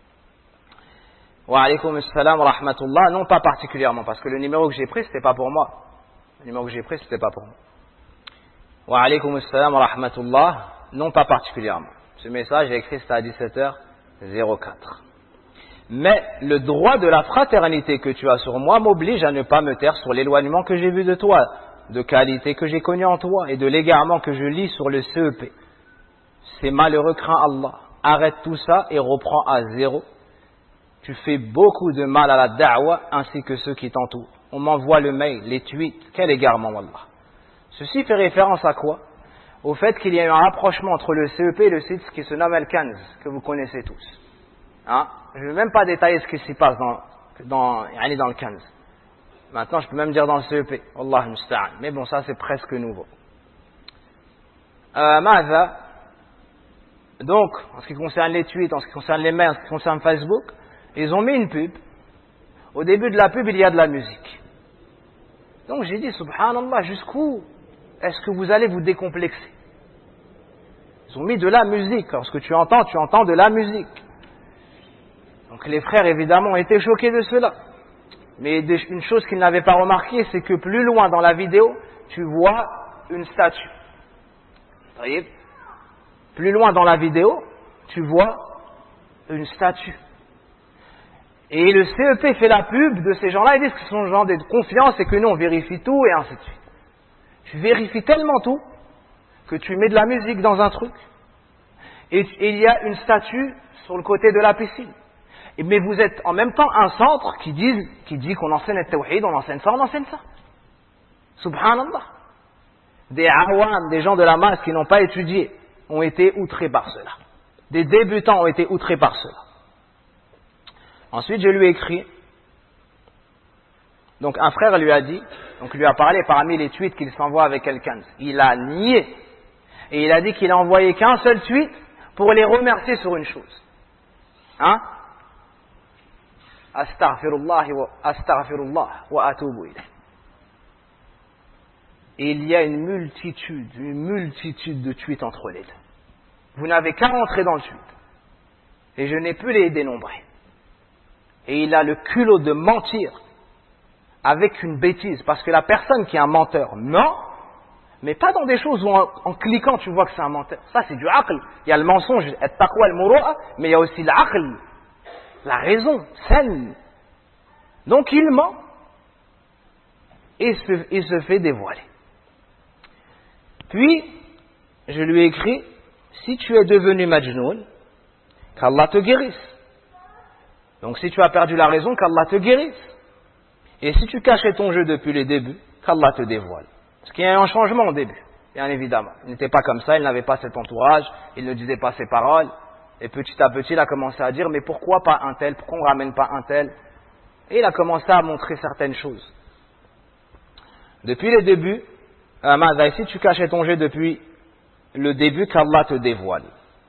Wa alaykoum assalam wa rahmatullah. Non, pas particulièrement, parce que le numéro que j'ai pris, c'était pas pour moi. Le numéro que j'ai pris, c'était pas pour moi. Wa alaykoum assalam wa rahmatullah. Non, pas particulièrement. Ce message, j'ai écrit, c'était à dix-sept heures quatre. Mais le droit de la fraternité que tu as sur moi m'oblige à ne pas me taire sur l'éloignement que j'ai vu de toi, de qualité que j'ai connue en toi et de l'égarement que je lis sur le C E P. C'est malheureux, crains Allah. Arrête tout ça et reprends à zéro. Tu fais beaucoup de mal à la da'wa ainsi que ceux qui t'entourent. On m'envoie le mail, les tweets. Quel égarement, wallah. Ceci fait référence à quoi? Au fait qu'il y a eu un rapprochement entre le C E P et le site qui se nomme Al-Kanz, que vous connaissez tous. Hein? Je ne vais même pas détailler ce qui s'y passe dans, dans, dans le Kanz. Maintenant, je peux même dire dans le C E P. Wallah musta'an. Mais bon, ça c'est presque nouveau. Euh, Maza. Donc, en ce qui concerne les tweets, en ce qui concerne les mails, en ce qui concerne Facebook, ils ont mis une pub. Au début de la pub, il y a de la musique. Donc j'ai dit, subhanallah, jusqu'où est-ce que vous allez vous décomplexer? Ils ont mis de la musique. Lorsque tu entends, tu entends de la musique. Donc les frères, évidemment, ont été choqués de cela. Mais une chose qu'ils n'avaient pas remarqué, c'est que plus loin dans la vidéo, tu vois une statue. Vous voyez? Plus loin dans la vidéo, tu vois une statue. Et le C E P fait la pub de ces gens-là, ils disent que ce sont des gens de confiance et que nous on vérifie tout et ainsi de suite. Tu vérifies tellement tout que tu mets de la musique dans un truc et, et il y a une statue sur le côté de la piscine. Et, mais vous êtes en même temps un centre qui dit, qui dit qu'on enseigne le tawhid, on enseigne ça, on enseigne ça. Subhanallah. Des awam, des gens de la masse qui n'ont pas étudié, ont été outrés par cela. Des débutants ont été outrés par cela. Ensuite, je lui ai écrit. Donc, un frère lui a dit, donc lui a parlé parmi les tweets qu'il s'envoie avec quelqu'un. Il a nié. Et il a dit qu'il a envoyé qu'un seul tweet pour les remercier sur une chose. Hein? Astaghfirullah wa astaghfirullah wa atubu ilayh. Et il y a une multitude, une multitude de tweets entre les deux. Vous n'avez qu'à rentrer dans le tweet. Et je n'ai pu les dénombrer. Et il a le culot de mentir avec une bêtise. Parce que la personne qui est un menteur ment, mais pas dans des choses où en, en cliquant tu vois que c'est un menteur. Ça c'est du aql. Il y a le mensonge, at-taqwa al-muru'a, mais il y a aussi l'aql, la raison saine. Donc il ment et il se, il se fait dévoiler. Puis, je lui ai écrit, si tu es devenu majnoun, qu'Allah te guérisse. Donc si tu as perdu la raison, qu'Allah te guérisse. Et si tu cachais ton jeu depuis le début, qu'Allah te dévoile. Parce qu'il y a eu un changement au début, bien évidemment. Il n'était pas comme ça, il n'avait pas cet entourage, il ne disait pas ses paroles. Et petit à petit, il a commencé à dire, mais pourquoi pas un tel, pourquoi on ne ramène pas un tel? Et il a commencé à montrer certaines choses. Depuis le début, euh, si tu cachais ton jeu depuis le début, qu'Allah te dévoile.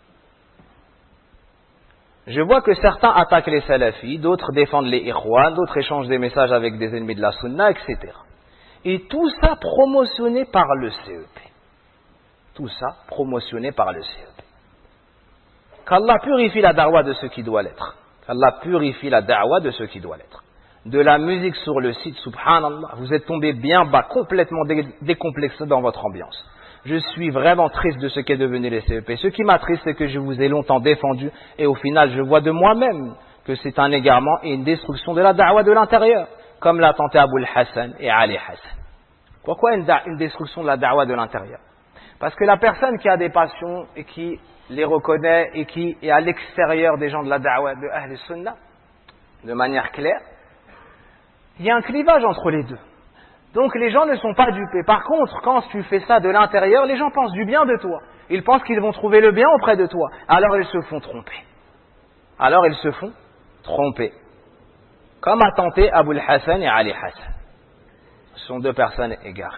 Je vois que certains attaquent les salafis, d'autres défendent les ikhwan, d'autres échangent des messages avec des ennemis de la sunna, et cetera. Et tout ça promotionné par le C E P. Tout ça promotionné par le C E P. Qu'Allah purifie la da'wa de ce qui doit l'être. Qu'Allah purifie la da'wa de ce qui doit l'être. De la musique sur le site, subhanallah, vous êtes tombé bien bas, complètement dé décomplexé dans votre ambiance. Je suis vraiment triste de ce qu'est devenu les C E P. Ce qui m'attriste, c'est que je vous ai longtemps défendu et au final, je vois de moi-même que c'est un égarement et une destruction de la da'wa de l'intérieur, comme l'a tenté Abul Hassan et Ali Hassan. Pourquoi une, une destruction de la da'wa de l'intérieur? Parce que la personne qui a des passions et qui les reconnaît et qui est à l'extérieur des gens de la da'wa de Ahl Sunnah, de manière claire, il y a un clivage entre les deux. Donc les gens ne sont pas dupés. Par contre, quand tu fais ça de l'intérieur, les gens pensent du bien de toi. Ils pensent qu'ils vont trouver le bien auprès de toi. Alors ils se font tromper. Alors ils se font tromper. Comme a tenté Abul Hassan et Ali Hassan. Ce sont deux personnes égarées.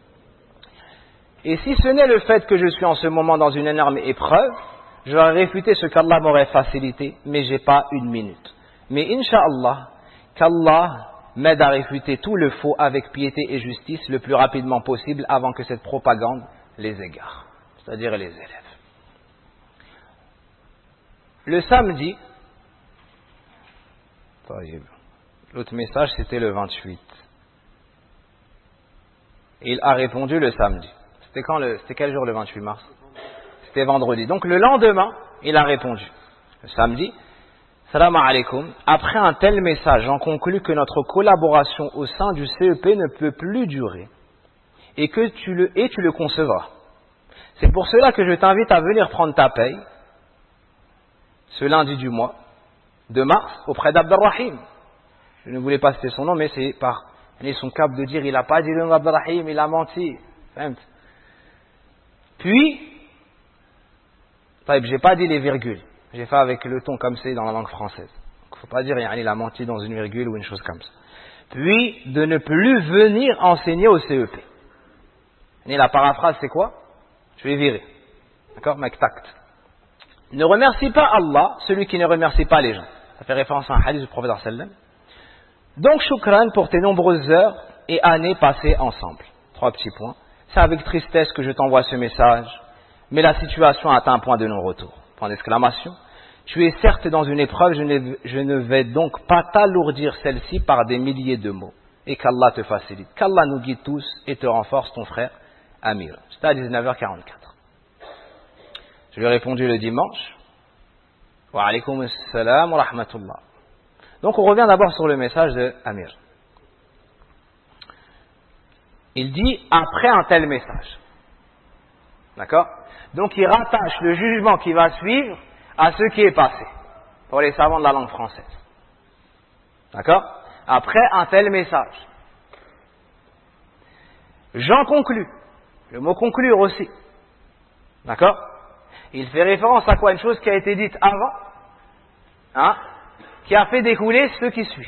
Et si ce n'est le fait que je suis en ce moment dans une énorme épreuve, j'aurais réfuté ce qu'Allah m'aurait facilité, mais j'ai pas une minute. Mais Inch'Allah, qu'Allah m'aide à réfuter tout le faux avec piété et justice le plus rapidement possible avant que cette propagande les égare, c'est-à-dire les élèves. Le samedi, l'autre message c'était le vingt-huit. Il a répondu le samedi. C'était quand le, c'était quel jour le vingt-huit mars? C'était vendredi. Donc le lendemain, il a répondu. Le samedi, salam alaikum. Après un tel message, j'en conclus que notre collaboration au sein du C E P ne peut plus durer et que tu le, et tu le concevras. C'est pour cela que je t'invite à venir prendre ta paye ce lundi du mois de mars auprès d'Abdelrahim. Je ne voulais pas citer son nom, mais c'est par son cap de dire il n'a pas dit le nom d'Abdelrahim, il a menti. Puis, j'ai pas dit les virgules. J'ai fait avec le ton comme c'est dans la langue française. Il ne faut pas dire il a menti dans une virgule ou une chose comme ça. Puis, de ne plus venir enseigner au C E P. Et la paraphrase, c'est quoi? Je vais virer. D'accord? Mec tact. Ne remercie pas Allah, celui qui ne remercie pas les gens. Ça fait référence à un hadith du prophète sallam. Donc, shukran pour tes nombreuses heures et années passées ensemble. Trois petits points. C'est avec tristesse que je t'envoie ce message, mais la situation a atteint un point de non-retour. Point d'exclamation. Tu es certes dans une épreuve, je ne, je ne vais donc pas t'alourdir celle-ci par des milliers de mots. Et qu'Allah te facilite. Qu'Allah nous guide tous et te renforce, ton frère Amir. C'était à dix-neuf heures quarante-quatre. Je lui ai répondu le dimanche. Wa alaykoum assalam wa rahmatullah. Donc on revient d'abord sur le message de Amir. Il dit après un tel message. D'accord? Donc il rattache le jugement qui va suivre à ce qui est passé. Pour les savants de la langue française. D'accord? Après un tel message. J'en conclus. Le mot conclure aussi. D'accord? Il fait référence à quoi? Une chose qui a été dite avant. Hein? Qui a fait découler ce qui suit.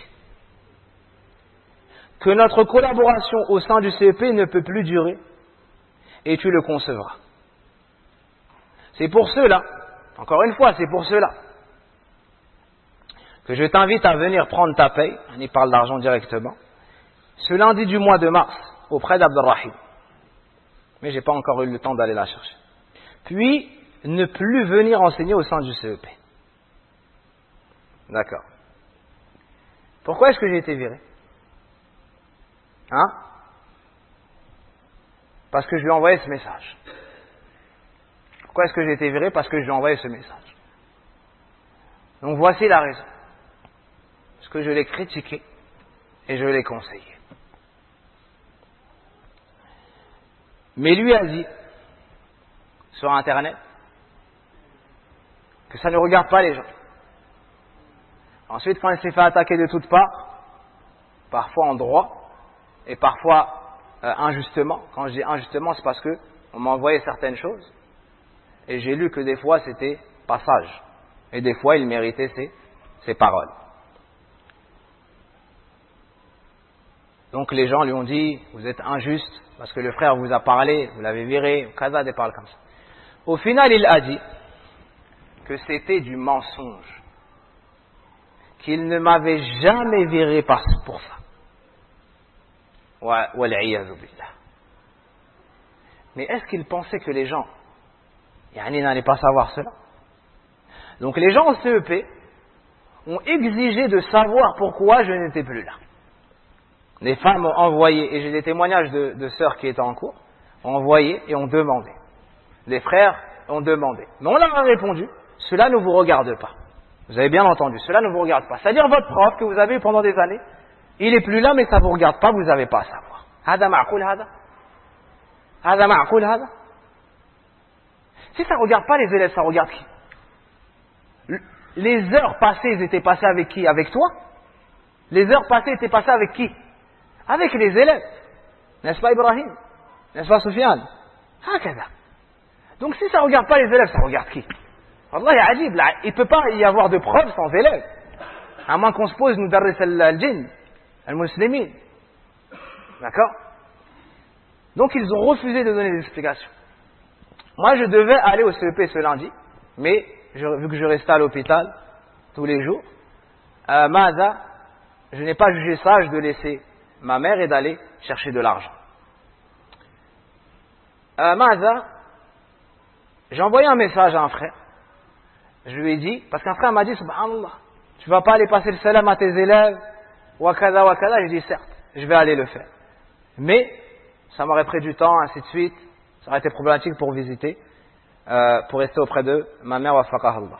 Que notre collaboration au sein du C E P ne peut plus durer, et tu le concevras. C'est pour cela, encore une fois, c'est pour cela, que je t'invite à venir prendre ta paye, on y parle d'argent directement, ce lundi du mois de mars, auprès d'Abdelrahim. Mais j'ai pas encore eu le temps d'aller la chercher. Puis, ne plus venir enseigner au sein du C E P. D'accord. Pourquoi est-ce que j'ai été viré? Hein? Parce que je lui ai envoyé ce message. Pourquoi est-ce que j'ai été viré? Parce que je lui ai envoyé ce message. Donc voici la raison. Parce que je l'ai critiqué et je l'ai conseillé. Mais lui a dit sur Internet que ça ne regarde pas les gens. Ensuite, quand il s'est fait attaquer de toutes parts, parfois en droit, et parfois euh, injustement. Quand je dis injustement, c'est parce que on m'a envoyé certaines choses et j'ai lu que des fois c'était pas sage et des fois il méritait ses, ses paroles. Donc les gens lui ont dit vous êtes injuste parce que le frère vous a parlé, vous l'avez viré, kaza, des paroles comme ça. Au final, il a dit que c'était du mensonge, qu'il ne m'avait jamais viré pour ça. Mais est-ce qu'il pensait que les gens n'allaient pas savoir cela? Donc les gens au C E P ont exigé de savoir pourquoi je n'étais plus là. Les femmes ont envoyé, et j'ai des témoignages de, de sœurs qui étaient en cours, ont envoyé et ont demandé. Les frères ont demandé. Mais on leur a répondu, cela ne vous regarde pas. Vous avez bien entendu, cela ne vous regarde pas. C'est-à-dire votre prof que vous avez eu pendant des années, il est plus là, mais ça ne vous regarde pas, vous n'avez pas à savoir. Hada ma'koul hada. Hada ma'koul hada. Si ça ne regarde pas les élèves, ça regarde qui? Les heures passées, ils étaient passées avec qui? Avec toi? Les heures passées étaient passées avec qui? Avec les élèves. N'est-ce pas Ibrahim? N'est-ce pas Soufiane? Hakada. Donc si ça ne regarde pas les élèves, ça regarde qui? Wallahi ajib, il ne peut pas y avoir de preuves sans élèves. À moins qu'on se pose, nous darris al-jinn, al-muslimin. D'accord? Donc ils ont refusé de donner des explications. Moi je devais aller au C E P ce lundi, mais je, vu que je restais à l'hôpital tous les jours, euh, Maza, je n'ai pas jugé sage de laisser ma mère et d'aller chercher de l'argent. Euh, Maza, j'ai envoyé un message à un frère. Je lui ai dit, parce qu'un frère m'a dit, subhanallah, tu vas pas aller passer le salam à tes élèves, wakada, wakada. J'ai dit, certes, je vais aller le faire. Mais, ça m'aurait pris du temps, ainsi de suite. Ça aurait été problématique pour visiter, euh, pour rester auprès d'eux, ma mère, wafaqah Allah.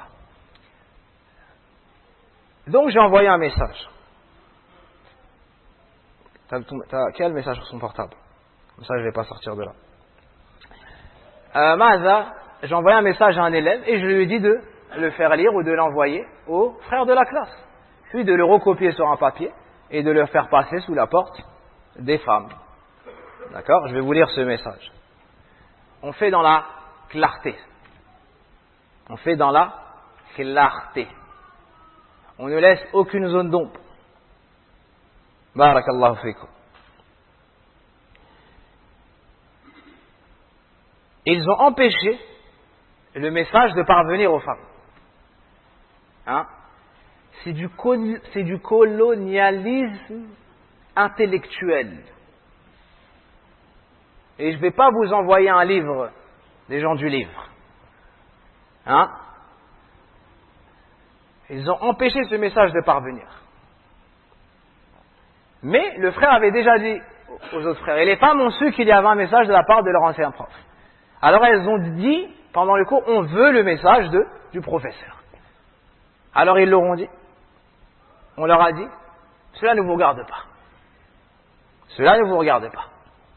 Donc, j'ai envoyé un message. T'as, t'as, quel message sur son portable? Comme ça, je ne vais pas sortir de là. Euh, Maza, j'ai envoyé un message à un élève et je lui ai dit de le faire lire ou de l'envoyer au frère de la classe. Puis de le recopier sur un papier et de le faire passer sous la porte des femmes. D'accord? Je vais vous lire ce message. On fait dans la clarté. On fait dans la clarté. On ne laisse aucune zone d'ombre. Barakallahu fikum. Ils ont empêché le message de parvenir aux femmes. Hein? C'est du, c'est du colonialisme intellectuel. Et je ne vais pas vous envoyer un livre des gens du livre. Hein? Ils ont empêché ce message de parvenir. Mais le frère avait déjà dit aux autres frères, et les femmes ont su qu'il y avait un message de la part de leur ancien prof. Alors elles ont dit, pendant le cours, on veut le message de, du professeur. Alors ils leur ont dit, on leur a dit, cela ne vous regarde pas. Cela ne vous regarde pas.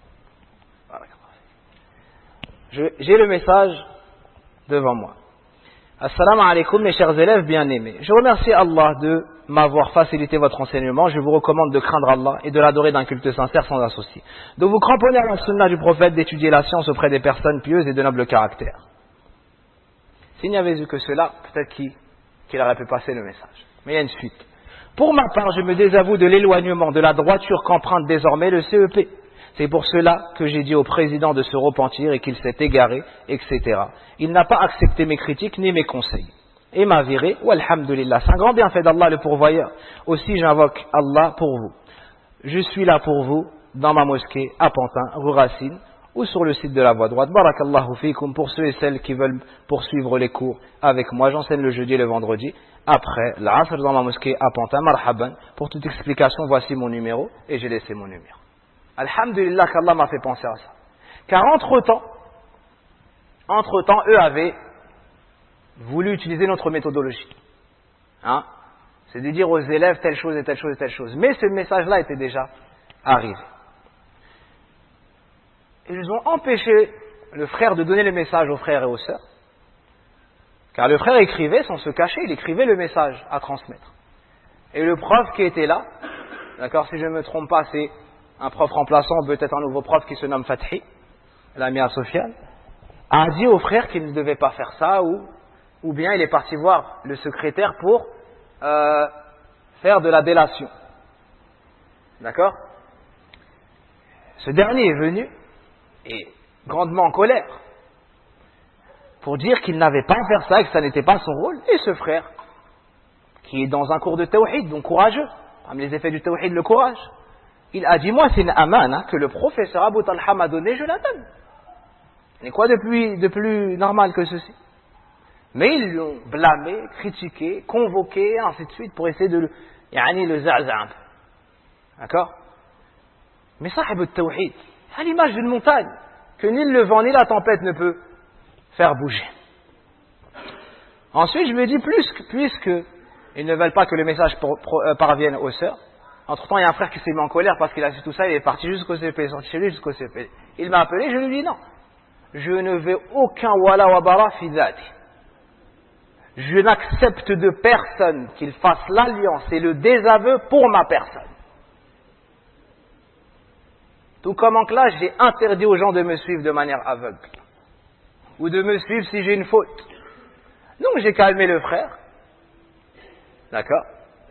Je, j'ai le message devant moi. Assalamu alaikum mes chers élèves bien-aimés. Je remercie Allah de m'avoir facilité votre enseignement. Je vous recommande de craindre Allah et de l'adorer d'un culte sincère sans associé. De vous cramponner à la sunna du prophète, d'étudier la science auprès des personnes pieuses et de noble caractère. S'il n'y avait eu que cela, peut-être qu'il, qu'il aurait pu passer le message. Mais il y a une suite. Pour ma part, je me désavoue de l'éloignement, de la droiture qu'emprunte désormais le C E P. C'est pour cela que j'ai dit au président de se repentir et qu'il s'est égaré, et cetera. Il n'a pas accepté mes critiques ni mes conseils. Et m'a viré, walhamdulillah. C'est un grand bienfait d'Allah le pourvoyeur. Aussi j'invoque Allah pour vous. Je suis là pour vous, dans ma mosquée, à Pantin, rue Racine, ou sur le site de la Voie droite. Barakallahu fikum pour ceux et celles qui veulent poursuivre les cours avec moi. J'enseigne le jeudi et le vendredi. Après l'Asr dans ma mosquée à Pantin, marhaban. Pour toute explication, voici mon numéro, et j'ai laissé mon numéro. Alhamdulillah qu'Allah m'a fait penser à ça. Car entre-temps, entre-temps, eux avaient voulu utiliser notre méthodologie. Hein? C'est de dire aux élèves telle chose et telle chose et telle chose. Mais ce message-là était déjà arrivé. Ils ont empêché le frère de donner le message aux frères et aux sœurs. Car le frère écrivait sans se cacher, il écrivait le message à transmettre. Et le prof qui était là, d'accord, si je ne me trompe pas, c'est un prof remplaçant, peut-être un nouveau prof qui se nomme Fathi, l'ami à Sofiane, a dit au frère qu'il ne devait pas faire ça, ou, ou bien il est parti voir le secrétaire pour euh, faire de la délation. D'accord? Ce dernier est venu, et grandement en colère, pour dire qu'il n'avait pas à faire ça, et que ça n'était pas son rôle. Et ce frère, qui est dans un cours de tawhid, donc courageux, parmi les effets du tawhid, le courage, il a dit, moi c'est une amana que le professeur Abu Talha m'a donné, je la donne. Et quoi de plus, de plus normal que ceci? Mais ils l'ont blâmé, critiqué, convoqué, ainsi de suite, pour essayer de le, yani le za'za'am. D'accord? Mais sahib al-tawhid, à l'image d'une montagne, que ni le vent ni la tempête ne peut faire bouger. Ensuite, je me dis, plus, puisque ils ne veulent pas que le message pour, pour, euh, parvienne aux sœurs, entre-temps, il y a un frère qui s'est mis en colère parce qu'il a su tout ça, il est parti jusqu'au C P, il est sorti chez lui jusqu'au C P. Il m'a appelé, je lui ai dit non. Je ne veux aucun wala wa bara fi dhati. je n'accepte de personne qu'il fasse l'alliance et le désaveu pour ma personne. Tout comme en classe, j'ai interdit aux gens de me suivre de manière aveugle. Ou de me suivre si j'ai une faute. Donc j'ai calmé le frère. D'accord.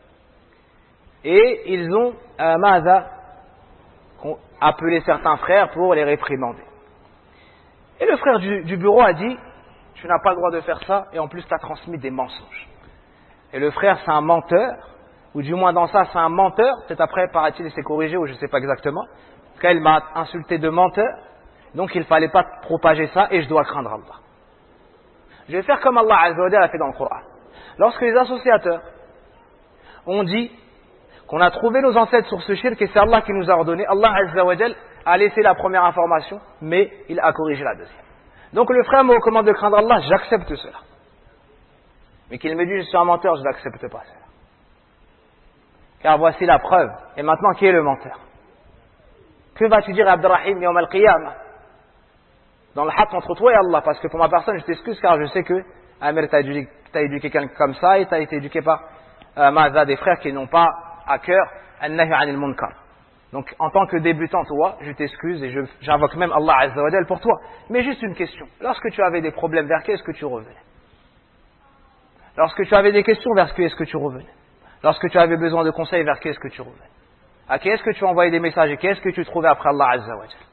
Et ils ont euh, Maza appelé certains frères pour les réprimander. Et le frère du, du bureau a dit, tu n'as pas le droit de faire ça, et en plus tu as transmis des mensonges. Et le frère c'est un menteur, ou du moins dans ça c'est un menteur, peut-être après paraît-il il s'est corrigé, ou je ne sais pas exactement. En tout cas il m'a insulté de menteur, donc il ne fallait pas propager ça, et je dois craindre Allah. Je vais faire comme Allah Azza wa Jalla a fait dans le Coran. Lorsque les associateurs ont dit qu'on a trouvé nos ancêtres sur ce shirk et c'est Allah qui nous a ordonné, Allah Azza wa Jalla a laissé la première information, mais il a corrigé la deuxième. Donc le frère me recommande de craindre Allah, j'accepte cela. Mais qu'il me dise je suis un menteur, je n'accepte pas cela. Car voici la preuve. Et maintenant, qui est le menteur? Que vas-tu dire à Abdurrahim Yawm al-Qiyamah? Dans le haq entre toi et Allah, parce que pour ma personne, je t'excuse car je sais que Amir t'a éduqué, t'as éduqué quelqu'un comme ça et t'as été éduqué par euh, Maza, des frères qui n'ont pas à cœur an-nahy anil munkar. Donc en tant que débutant, toi, je t'excuse et je, j'invoque même Allah Azza wa Jal pour toi. Mais juste une question. Lorsque tu avais des problèmes, vers qui est-ce que tu revenais? Lorsque tu avais des questions, vers qui est-ce que tu revenais? Lorsque tu avais besoin de conseils, vers qui est-ce que tu revenais? À qui est-ce que tu envoyais des messages et qu'est-ce que tu trouvais après Allah Azza wa Jal?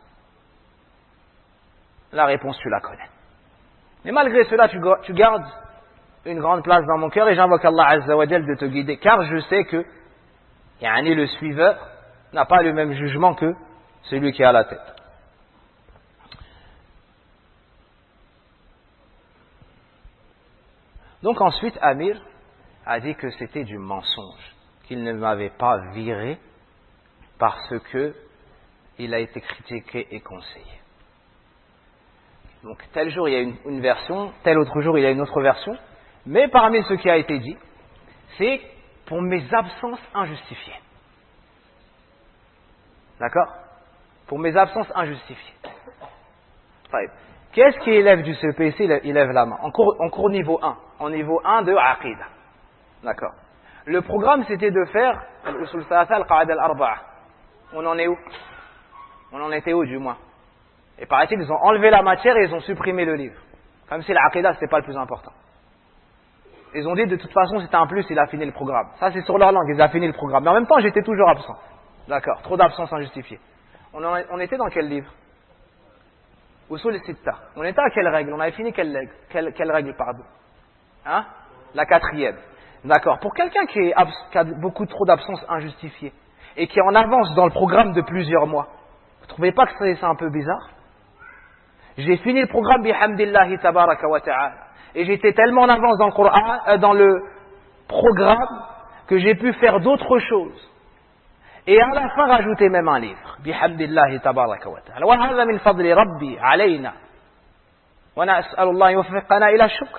La réponse, tu la connais. Mais malgré cela, tu, tu gardes une grande place dans mon cœur et j'invoque Allah Azza wa Jal de te guider, car je sais que yani, le suiveur n'a pas le même jugement que celui qui est à la tête. Donc ensuite, Amir a dit que c'était du mensonge, qu'il ne m'avait pas viré parce que il a été critiqué et conseillé. Donc tel jour il y a une, une version, tel autre jour il y a une autre version, mais parmi ce qui a été dit, c'est pour mes absences injustifiées. D'accord? Pour mes absences injustifiées. Enfin, qu'est-ce qui élève du C E P ici? Il lève la main. En cours, en cours niveau un. En niveau un de Aqida. D'accord. Le programme c'était de faire l'usul thalatha al-qa'ida al-arba'a. On en est où? On en était où du moins? Et paraît-il, ils ont enlevé la matière et ils ont supprimé le livre. Comme si l'Aqida c'était pas le plus important. Ils ont dit de toute façon c'était un plus, il a fini le programme. Ça c'est sur leur langue, il a fini le programme. Mais en même temps j'étais toujours absent. D'accord, trop d'absence injustifiée. On, en, on était dans quel livre? Usul Sitta. On était à quelle règle? On avait fini quelle règle? Quelle, quelle règle, pardon? Hein? La quatrième. D'accord. Pour quelqu'un qui, qui a beaucoup trop d'absence injustifiée et qui est en avance dans le programme de plusieurs mois, vous ne trouvez pas que c'est un peu bizarre? J'ai fini le programme bihamdillahi tabaraka wa ta'ala et j'étais tellement en avance dans le Coran, euh, dans le programme que j'ai pu faire d'autres choses. Et à la fin, rajouter même un livre. Bihamdillahi tabaraka wa ta'ala. Wa hadha min fadli rabbi alayna. Wa nas'alu Allah yuwaffiqana ila shukr.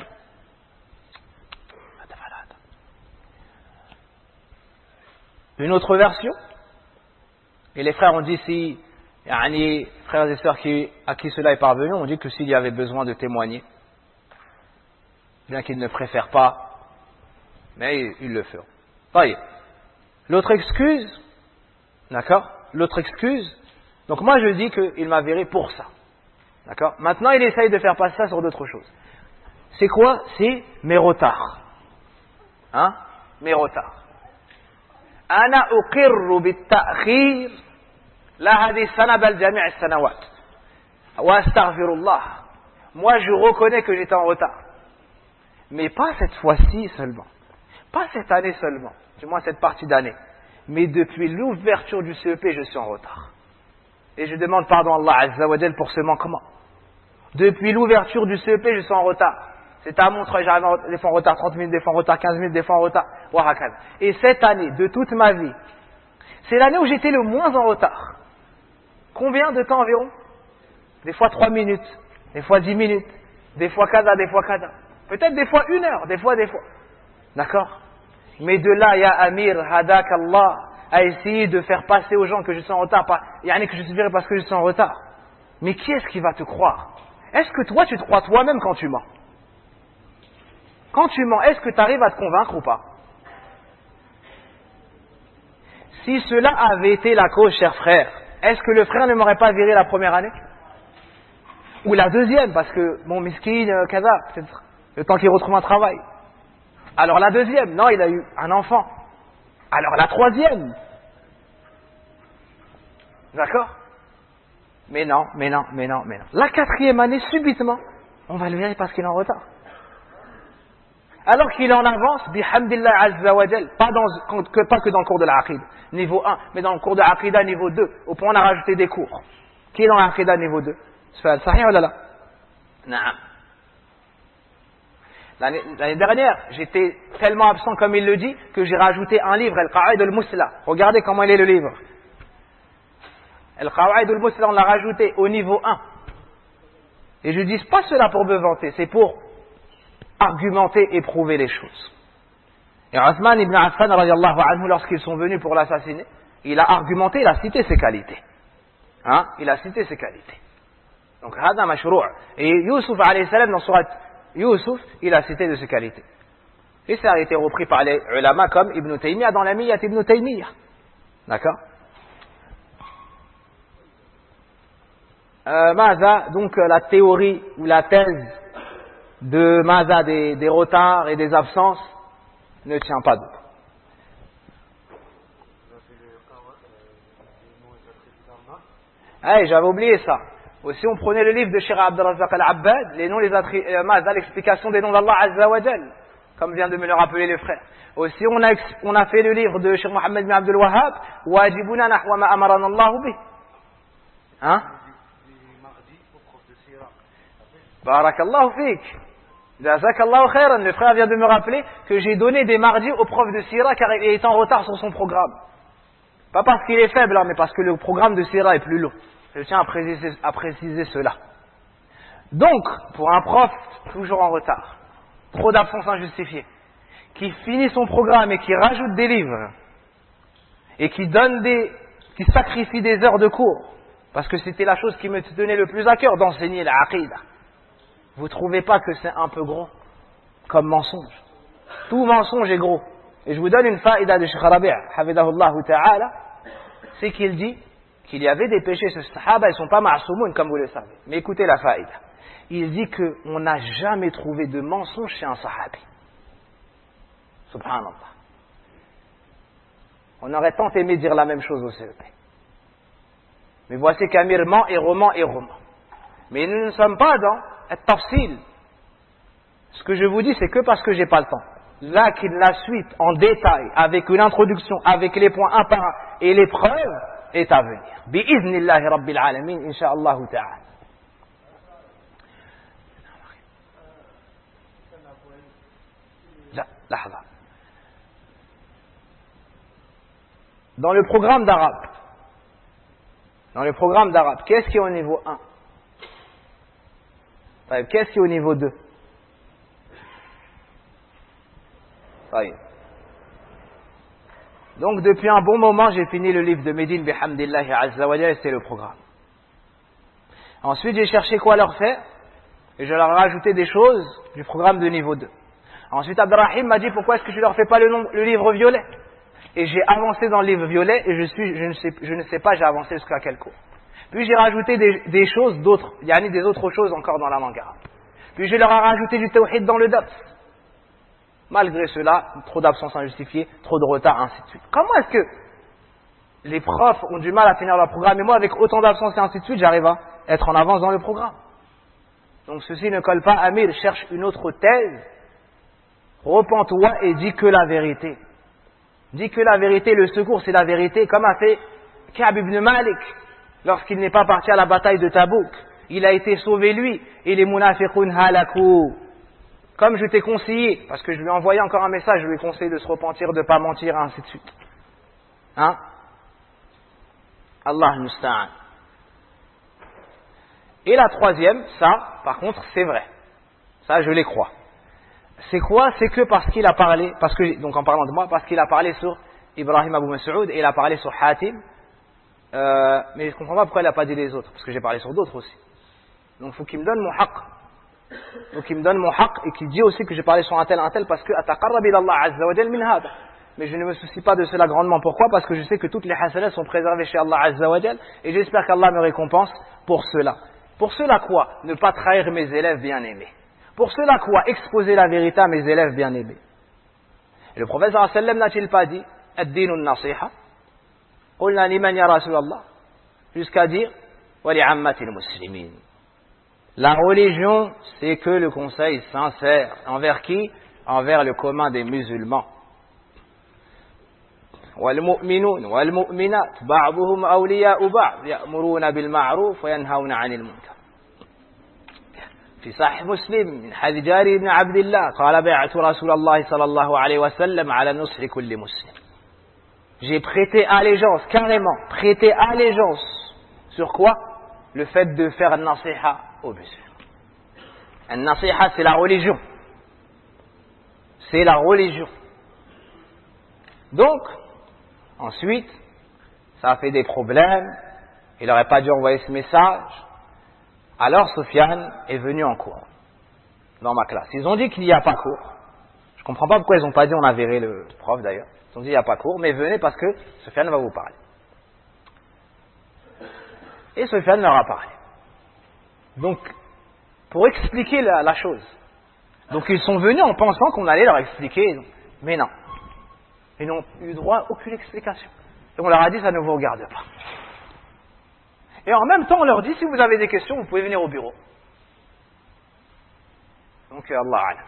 Une autre version. Et les frères ont dit si, yani, frères et sœurs qui, à qui cela est parvenu, ont dit que s'il y avait besoin de témoigner, bien qu'ils ne préfèrent pas, mais ils, ils le feront. Voyez. L'autre excuse, d'accord? L'autre excuse. Donc moi je dis qu'il m'a viré pour ça. D'accord? Maintenant il essaye de faire passer ça sur d'autres choses. C'est quoi? C'est mes retards. Hein? Mes retards. Ana uqirru bit-ta'khir la hadhihi sana bal jami' as-sanawat. Wa astaghfirullah. Moi je reconnais que j'étais en retard. Mais pas cette fois-ci seulement. Pas cette année seulement. Du moins cette partie d'année. Mais depuis l'ouverture du C E P, je suis en retard. Et je demande pardon à Allah Azza wa Jal pour ce manquement. Depuis l'ouverture du C E P, je suis en retard. C'est à Montreuil, j'arrive des fois en retard trente minutes, des fois en retard quinze minutes, des fois en retard. Et cette année, de toute ma vie, c'est l'année où j'étais le moins en retard. Combien de temps environ? Des fois trois minutes, des fois dix minutes, des fois kada, des fois kada. Peut-être des fois une heure, des fois, des fois. D'accord? Mais de là, ya Amir, hadak Allah, à essayer de faire passer aux gens que je suis en retard, pas, yani que je suis viré parce que je suis en retard. Mais qui est-ce qui va te croire? Est-ce que toi, tu te crois toi-même quand tu mens? Quand tu mens, est-ce que tu arrives à te convaincre ou pas? Si cela avait été la cause, cher frère, est-ce que le frère ne m'aurait pas viré la première année? Ou la deuxième, parce que mon miskin, euh, kaza, peut-être, le temps qu'il retrouve un travail. Alors la deuxième, non, il a eu un enfant. Alors la troisième. D'accord? Mais non, mais non, mais non, mais non. La quatrième année, subitement, on va le virer parce qu'il est en retard. Alors qu'il est en avance, bihamdillah azza wa jal, pas, dans, que, pas que dans le cours de la aqida, niveau un, mais dans le cours de l'aqida niveau deux, au point on a rajouté des cours. Qui est dans l'aqida niveau deux? C'est sahih ou là là? Naam. L'année, l'année dernière, j'étais tellement absent comme il le dit, que j'ai rajouté un livre, Al-Qa'id al-Musla. Regardez comment il est le livre. Al-Qa'id al-Musla, on l'a rajouté au niveau un. Et je ne dis pas cela pour me vanter, c'est pour argumenter et prouver les choses. Et Othman ibn Affan, radiallahu anhu, lorsqu'ils sont venus pour l'assassiner, il a argumenté, il a cité ses qualités. Hein? Il a cité ses qualités. Donc, hada mashrou'. Et Youssouf, alayhi salam, dans surat Youssouf, il a cité de ses qualités. Et ça a été repris par les ulama comme Ibn Taymiyyah dans la Miyat Ibn Taymiyyah. D'accord? Euh, Maza, donc la théorie ou la thèse de Maza des, des retards et des absences ne tient pas debout. Ah, j'avais oublié ça. Aussi, on prenait le livre de Cheikh Abd al-Razzaq al-Abbad, les noms, les attributs, euh, Maza, l'explication des noms d'Allah Azza wa Jal, comme vient de me le rappeler les frères. Aussi, on a, on a fait le livre de Cheikh Mohammed bin Abdul Wahhab, Wajibuna nahwa ma amarana Allahu bih. Hein? Barakallahu fik. Jazakallahu khairan. Le frère vient de me rappeler que j'ai donné des mardis au prof de Sira car il est en retard sur son programme. Pas parce qu'il est faible, mais parce que le programme de Sira est plus long. Je tiens à préciser, à préciser cela. Donc, pour un prof toujours en retard, trop d'absence injustifiée, qui finit son programme et qui rajoute des livres, et qui donne des, qui sacrifie des heures de cours, parce que c'était la chose qui me tenait le plus à cœur d'enseigner la aqida. Vous trouvez pas que c'est un peu gros comme mensonge? Tout mensonge est gros. Et je vous donne une faïda de Cheikh Rabi', hafidahullahu ta'ala, c'est qu'il dit qu'il y avait des péchés, ces sahaba, ils ne sont pas ma'asoumoun comme vous le savez. Mais écoutez la faïda. Il dit qu'on n'a jamais trouvé de mensonge chez un sahabi. Subhanallah. On aurait tant aimé dire la même chose au C E P. Mais voici qu'Amir ment et roman et roman. Mais nous ne sommes pas dans le tafsil. Ce que je vous dis, c'est que parce que j'ai pas le temps. Là, qu'il la suite en détail, avec une introduction, avec les points un par un et les preuves, est à venir. Bi'iznillahi rabbil alamin, insha'Allah ta'ala. Lahza. Dans le programme d'arabe, dans le programme d'arabe, qu'est-ce qui est au niveau un? Qu'est-ce qui est au niveau deux? Donc depuis un bon moment, j'ai fini le livre de Médine bihamdillahi azza wa jalla, c'est le programme. Ensuite, j'ai cherché quoi leur faire, et je leur ai rajouté des choses du programme de niveau deux. Ensuite, Abdelrahim m'a dit pourquoi est-ce que je leur fais pas le, nom, le livre violet? Et j'ai avancé dans le livre violet, et je, suis, je, ne, sais, je ne sais pas, j'ai avancé jusqu'à quel cours. Puis j'ai rajouté des, des choses d'autres, il y a des autres choses encore dans la langue arabe. Puis je leur ai rajouté du tawhid dans le dars. Malgré cela, trop d'absence injustifiée, trop de retard, ainsi de suite. Comment est-ce que les profs ont du mal à finir leur programme, et moi avec autant d'absence et ainsi de suite, j'arrive à être en avance dans le programme? Donc ceci ne colle pas. Amir cherche une autre thèse. Repens-toi et dis que la vérité. Dis que la vérité, le secours c'est la vérité, comme a fait Ka'b ibn Malik lorsqu'il n'est pas parti à la bataille de Tabouk. Il a été sauvé lui, et les munafiqun halakou. Comme je t'ai conseillé, parce que je lui ai envoyé encore un message, je lui ai conseillé de se repentir, de ne pas mentir, ainsi de suite. Hein? Allah musta'an. Et la troisième, ça, par contre, c'est vrai. Ça, je les crois. C'est quoi? C'est que parce qu'il a parlé, parce que, donc en parlant de moi, parce qu'il a parlé sur Ibrahim Abu Mas'ud et il a parlé sur Hatim, euh, mais je ne comprends pas pourquoi il n'a pas dit les autres, parce que j'ai parlé sur d'autres aussi. Donc il faut qu'il me donne mon haqq. donc il me donne mon haqq et qui dit aussi que j'ai parlé sur un tel, un tel, parce que ataqarrab ila Allah azza wa jal min hada. Mais je ne me soucie pas de cela grandement. Pourquoi? Parce que je sais que toutes les hasanats sont préservées chez Allah azza wa jal et j'espère qu'Allah me récompense pour cela. Pour cela quoi? Ne pas trahir mes élèves bien-aimés. Pour cela quoi? Exposer la vérité à mes élèves bien-aimés. Et le prophète sallallahu alayhi wa sallam n'a-t-il pas dit ad-dinu an-nasiha? Qulna liman ya Rasulallah, jusqu'à dire wa li'ammatil muslimin. La religion, c'est que le conseil sincère. Envers qui? Envers le commun des musulmans. والمؤمنون والمؤمنات بعضهم أولياء بعض يأمرون بالمعروف وينهون عن المنكر. في صحيح مسلم من حديث جابر بن عبد الله قال بايعت رسول الله صلى الله عليه وسلم على نصح كل مسلم. J'ai prêté allégeance, carrément, prêté allégeance. Sur quoi? Le fait de faire un nasiha aux musulmans. Un nasiha, c'est la religion. C'est la religion. Donc, ensuite, ça a fait des problèmes. Il n'aurait pas dû envoyer ce message. Alors, Sofiane est venu en cours, dans ma classe. Ils ont dit qu'il n'y a pas cours. Je ne comprends pas pourquoi ils n'ont pas dit, on a verré le prof d'ailleurs. Ils ont dit il n'y a pas cours, mais venez parce que Sofiane va vous parler. Et Sofiane leur a parlé. Donc, pour expliquer la, la chose. Donc, ils sont venus en pensant qu'on allait leur expliquer. Mais non. Ils n'ont eu droit à aucune explication. Et on leur a dit, ça ne vous regarde pas. Et en même temps, on leur dit, si vous avez des questions, vous pouvez venir au bureau. Donc, Allah alam.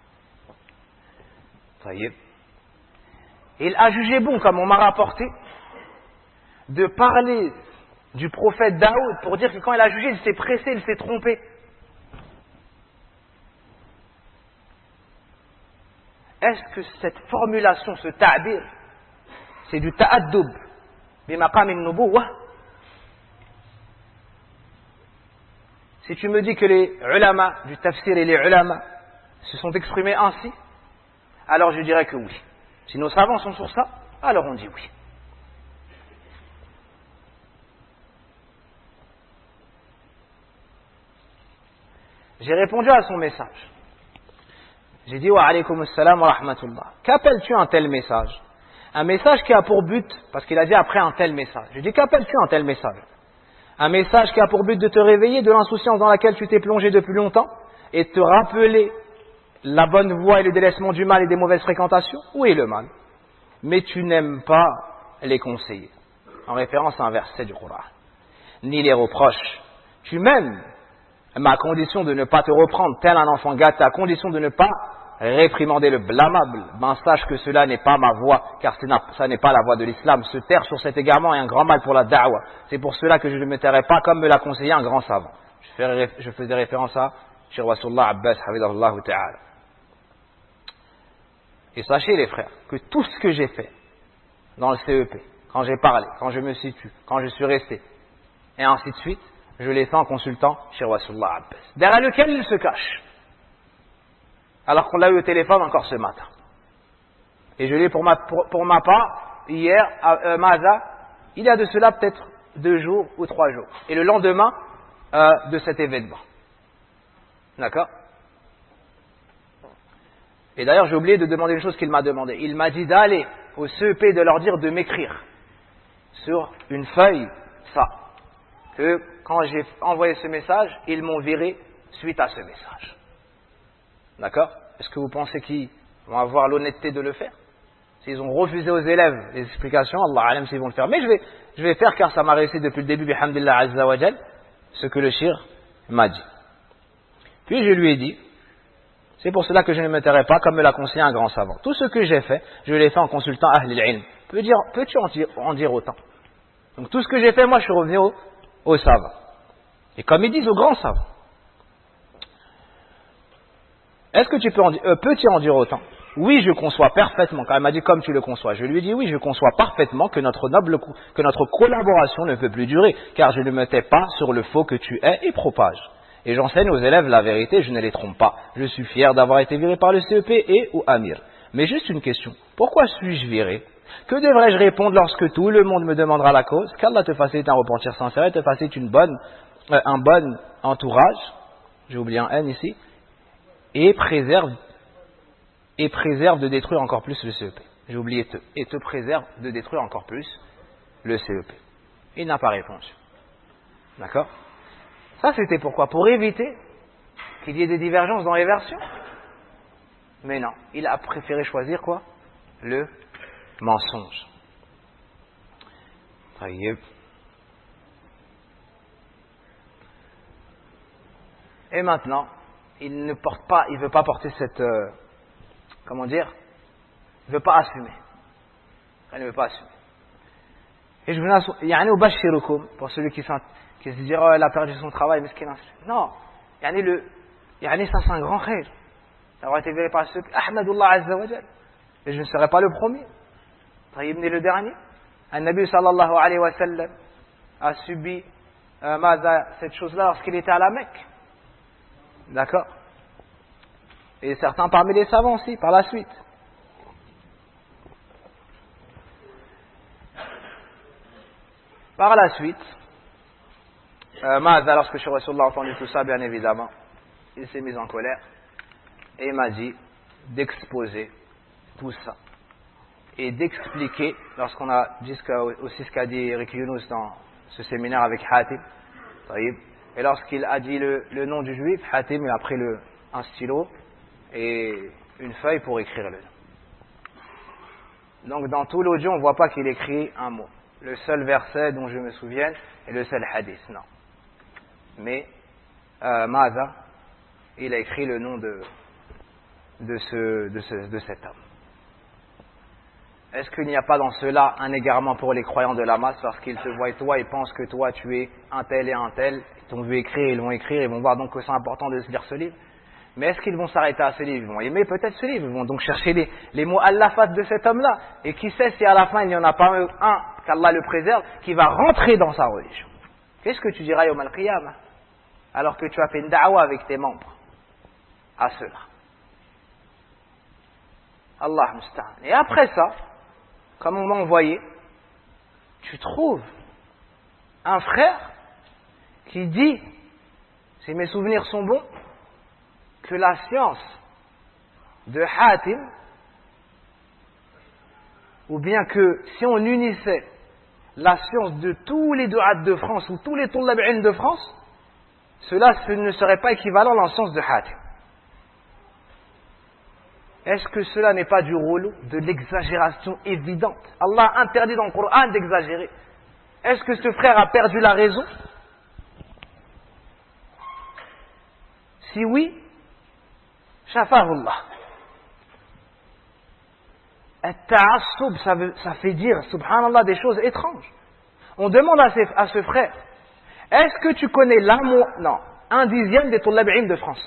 Ça y est. Il a jugé bon, comme on m'a rapporté, de parler du prophète Daoud pour dire que quand il a jugé, il s'est pressé, il s'est trompé. Est-ce que cette formulation, ce ta'bir, c'est du ta'addub bimaqam an-nubuwwah? Si tu me dis que les ulama du tafsir et les ulama se sont exprimés ainsi, alors je dirais que oui. Si nos savants sont sur ça, alors on dit oui. J'ai répondu à son message. J'ai dit wa alaykum assalam wa rahmatullah. Qu'appelles-tu un tel message? Un message qui a pour but, parce qu'il a dit après un tel message. Je dis qu'appelles-tu un tel message? Un message qui a pour but de te réveiller de l'insouciance dans laquelle tu t'es plongé depuis longtemps et te rappeler la bonne voie et le délaissement du mal et des mauvaises fréquentations? Où est le mal? Mais tu n'aimes pas les conseiller. En référence à un verset du Coran. Ni les reproches. Tu m'aimes, mais à condition de ne pas te reprendre tel un enfant gâté, à condition de ne pas réprimander le blâmable. Ben sache que cela n'est pas ma voie, car ça n'est pas la voie de l'islam. Se taire sur cet égarement est un grand mal pour la da'wa. C'est pour cela que je ne me tairai pas comme me l'a conseillé un grand savant. Je faisais référence à Cheikh Rasulullah Abbas Hafidahullah Ta'ala. Et sachez les frères, que tout ce que j'ai fait dans le C E P, quand j'ai parlé, quand je me situe, quand je suis resté, et ainsi de suite, je l'ai fait en consultant Cheikh Rasulullah Abbas, derrière lequel il se cache. Alors qu'on l'a eu au téléphone encore ce matin. Et je l'ai pour ma, pour, pour ma part, hier, à euh, Maza, il y a de cela peut-être deux jours ou trois jours. Et le lendemain euh, de cet événement. D'accord? Et d'ailleurs, j'ai oublié de demander une chose qu'il m'a demandé. Il m'a dit d'aller au C E P de leur dire de m'écrire sur une feuille ça. Que quand j'ai envoyé ce message, ils m'ont viré suite à ce message. D'accord? Est-ce que vous pensez qu'ils vont avoir l'honnêteté de le faire? S'ils ont refusé aux élèves les explications, Allah alam s'ils vont le faire. Mais je vais, je vais faire car ça m'a réussi depuis le début, bihamdillah azza wa jal, ce que le shir m'a dit. Puis je lui ai dit, c'est pour cela que je ne me tairai pas comme me l'a conseillé un grand savant. Tout ce que j'ai fait, je l'ai fait en consultant Ahl al-Ilm. Peux-tu en dire, en dire autant? Donc tout ce que j'ai fait, moi je suis revenu au, au savant. Et comme ils disent, au grand savant. Est-ce que tu peux en, euh, peux-tu en dire autant? Oui, je conçois parfaitement. Quand elle m'a dit comme tu le conçois, je lui ai dit oui, je conçois parfaitement que notre noble, que notre collaboration ne peut plus durer, car je ne me tais pas sur le faux que tu es et propage. Et j'enseigne aux élèves la vérité, je ne les trompe pas. Je suis fier d'avoir été viré par le C E P et ou Amir. Mais juste une question, pourquoi suis-je viré? Que devrais-je répondre lorsque tout le monde me demandera la cause? Qu'Allah te facilite un repentir sincère et te facilite une bonne, euh, un bon entourage. J'ai oublié un N ici. et préserve, et préserve de détruire encore plus le C E P. J'ai oublié te. Et te préserve de détruire encore plus le C E P. Il n'a pas répondu. D'accord? Ça, c'était pourquoi? Pour éviter qu'il y ait des divergences dans les versions. Mais non, il a préféré choisir quoi? Le mensonge. Taïeb. Et maintenant, il ne porte pas, il veut pas porter cette, euh, comment dire, il veut pas assumer. Il ne veut pas assumer. Et je vous annonce, yani ubashirukum, pour celui qui, qui se dit, oh, elle a perdu son travail, mais ce qu'il non, yani le, yani ça c'est un grand khayr. Ça aurait été vérifié par ceux, Ahmadullah Azza wa Jal. Et je ne serai pas le premier. Taïb n'est le dernier. Un Nabi sallallahu alayhi wa sallam a subi euh, maza, cette chose-là lorsqu'il était à la Mecque. D'accord? Et certains parmi les savants aussi, par la suite. Par la suite, euh, maza, lorsque Cheikh Rasulullah a entendu tout ça, bien évidemment, il s'est mis en colère et il m'a dit d'exposer tout ça et d'expliquer, lorsqu'on a dit ce qu'a, aussi ce qu'a dit Eric Younous dans ce séminaire avec Hatim, et lorsqu'il a dit le, le nom du juif, Hatim il a pris le, un stylo et une feuille pour écrire le nom. Donc dans tout l'audio, on ne voit pas qu'il écrit un mot. Le seul verset dont je me souviens est le seul hadith, non. Mais euh, Maza, il a écrit le nom de, de, ce, de, ce, de cet homme. Est-ce qu'il n'y a pas dans cela un égarement pour les croyants de la masse parce qu'ils te voient toi et pensent que toi tu es un tel et un tel, ils t'ont vu écrire, ils vont écrire, ils vont voir donc que c'est important de se lire ce livre. Mais est-ce qu'ils vont s'arrêter à ce livre? Ils vont aimer peut-être ce livre, ils vont donc chercher les, les mots allafat de cet homme-là. Et qui sait si à la fin il n'y en a pas un, qu'Allah le préserve, qui va rentrer dans sa religion. Qu'est-ce que tu diras Yawm al-Qiyamah alors que tu as fait une da'wa avec tes membres à cela? Allah musta'an. Et après ça, comme on m'a envoyé, tu trouves un frère qui dit, si mes souvenirs sont bons, que la science de Hatim, ou bien que si on unissait la science de tous les du'at de France ou tous les tullab'in de France, cela ce ne serait pas équivalent à la science de Hatim. Est-ce que cela n'est pas du rôle de l'exagération évidente? Allah interdit dans le Coran d'exagérer. Est-ce que ce frère a perdu la raison? Si oui, shafahullah. At-ta'assub, ça, ça fait dire, subhanallah, des choses étranges. On demande à, ces, à ce frère, est-ce que tu connais l'amour, non, un dixième des tullab'in de France?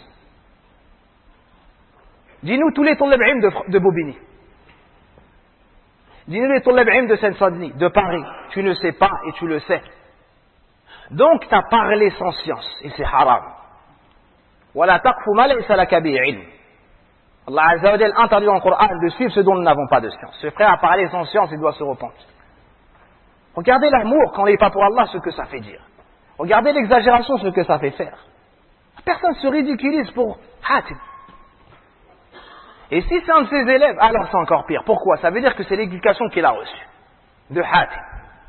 Dis-nous tous les tullab'in de, de Bobigny. Dis-nous les tullab'in de Seine-Saint-Denis, de Paris. Tu ne sais pas et tu le sais. Donc tu as parlé sans science et c'est haram. Wala taqfu ma laysa laka bihi ilm. Allah Azza wa Jalla interdit dans le Coran de suivre ce dont nous n'avons pas de science. Ce frère a parlé sans science, il doit se repentir. Regardez l'amour quand il n'est pas pour Allah, ce que ça fait dire. Regardez l'exagération, ce que ça fait faire. Personne ne se ridiculise pour Hatim. Et si c'est un de ses élèves, alors c'est encore pire. Pourquoi? Ça veut dire que c'est l'éducation qu'il a reçue de Hatim.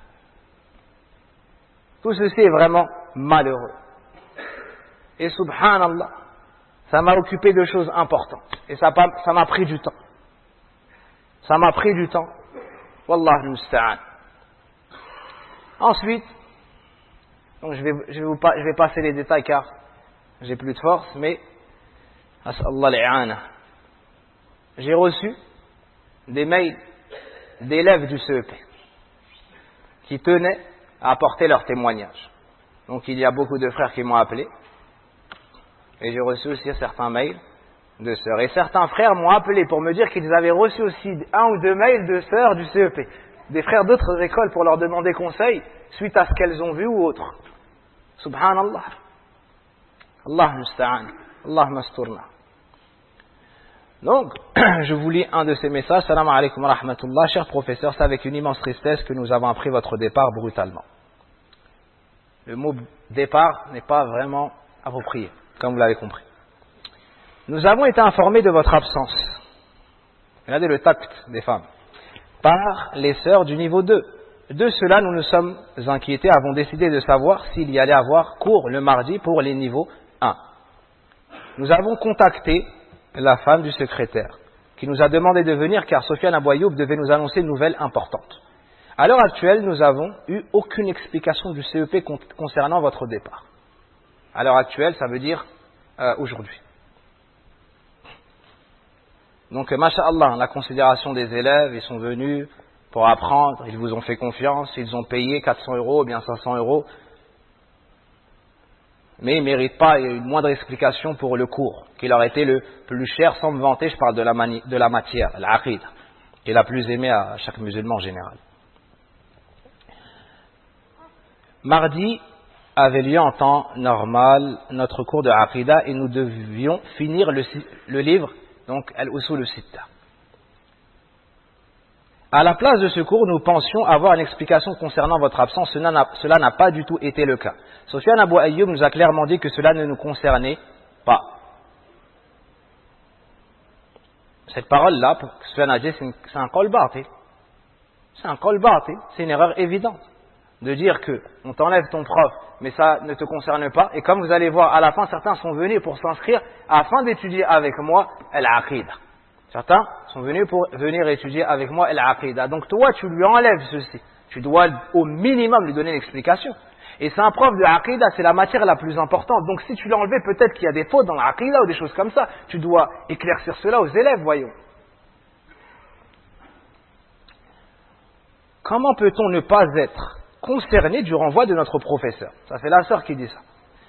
Tout ceci est vraiment malheureux. Et subhanallah, ça m'a occupé de choses importantes. Et ça, ça m'a pris du temps. Ça m'a pris du temps. Wallah musta'an. Ensuite, donc je vais, je vais, vous, je vais passer les détails car j'ai plus de force, mais as'Allah li'ana. J'ai reçu des mails d'élèves du C E P qui tenaient à apporter leur témoignage. Donc il y a beaucoup de frères qui m'ont appelé et j'ai reçu aussi certains mails de sœurs. Et certains frères m'ont appelé pour me dire qu'ils avaient reçu aussi un ou deux mails de sœurs du C E P, des frères d'autres écoles pour leur demander conseil suite à ce qu'elles ont vu ou autre. Subhanallah. Allah musta'an. Allah masturna. Donc, je vous lis un de ces messages. Salam alaikum wa rahmatullah. Cher professeur, c'est avec une immense tristesse que nous avons appris votre départ brutalement. Le mot départ n'est pas vraiment approprié, comme vous l'avez compris. Nous avons été informés de votre absence. Regardez le tact des femmes. Par les sœurs du niveau deux. De cela, nous nous sommes inquiétés, avons décidé de savoir s'il y allait avoir cours le mardi pour les niveaux un. Nous avons contacté la femme du secrétaire, qui nous a demandé de venir car Sofiane Abou Ayoub devait nous annoncer une nouvelle importante. À l'heure actuelle, nous n'avons eu aucune explication du C E P concernant votre départ. À l'heure actuelle, ça veut dire euh, aujourd'hui. Donc, masha'Allah, la considération des élèves, ils sont venus pour apprendre, ils vous ont fait confiance, ils ont payé quatre cents euros ou bien cinq cents euros, mais ils ne méritent pas une moindre explication pour le cours, qui leur était le plus cher, sans me vanter, je parle de la, mani- de la matière, l'aqid, qui est la plus aimée à chaque musulman en général. Mardi avait lieu en temps normal notre cours de Aqida et nous devions finir le, le livre, donc Al-Usul al-Sitta. À la place de ce cours, nous pensions avoir une explication concernant votre absence. Cela n'a, cela n'a pas du tout été le cas. Sofiane Abou Ayoub nous a clairement dit que cela ne nous concernait pas. Cette parole-là, pour Sofiane a dit, c'est un qol batil. C'est un qol batil, c'est une erreur évidente. De dire que on t'enlève ton prof, mais ça ne te concerne pas. Et comme vous allez voir, à la fin, certains sont venus pour s'inscrire afin d'étudier avec moi al-Aqida. Certains sont venus pour venir étudier avec moi al-Aqida. Donc toi, tu lui enlèves ceci. Tu dois au minimum lui donner une explication. Et c'est un prof de Aqida, c'est la matière la plus importante. Donc si tu l'as enlevé, peut-être qu'il y a des fautes dans l'Aqida ou des choses comme ça. Tu dois éclaircir cela aux élèves, voyons. Comment peut-on ne pas être concerné du renvoi de notre professeur? Ça c'est la sœur qui dit ça.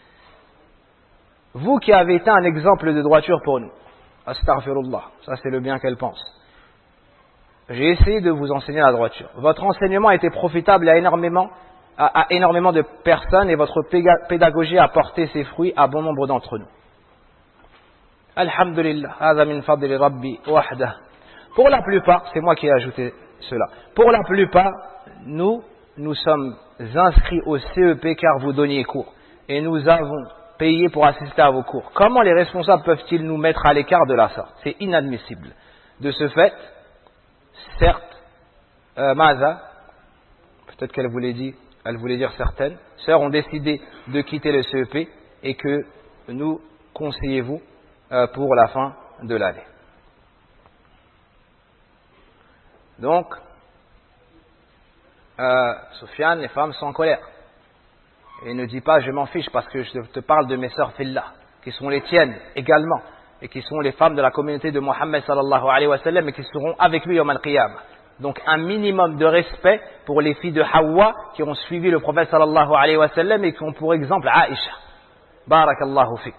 Vous qui avez été un exemple de droiture pour nous. Astaghfirullah, ça c'est le bien qu'elle pense. J'ai essayé de vous enseigner la droiture. Votre enseignement a été profitable à énormément, à, à énormément de personnes et votre pédagogie a porté ses fruits à bon nombre d'entre nous. Alhamdulillah, hadha min fadli rabbi wahdah. Pour la plupart, c'est moi qui ai ajouté cela. Pour la plupart, nous, nous sommes inscrits au C E P car vous donniez cours. Et nous avons payé pour assister à vos cours. Comment les responsables peuvent-ils nous mettre à l'écart de la sorte? C'est inadmissible. De ce fait, certes, euh, Maza, peut-être qu'elle voulait dire, elle voulait dire certaines, sœurs ont décidé de quitter le C E P et que nous conseillez-vous euh, pour la fin de l'année. Donc, euh, Sofiane, les femmes sont en colère. Et ne dis pas je m'en fiche parce que je te parle de mes sœurs fillah, qui sont les tiennes également, et qui sont les femmes de la communauté de Mohammed sallallahu alayhi wa sallam et qui seront avec lui yawm al-qiyamah. Donc un minimum de respect pour les filles de Hawa qui ont suivi le prophète sallallahu alayhi wa sallam et qui ont pour exemple Aïcha. Barakallahu fik.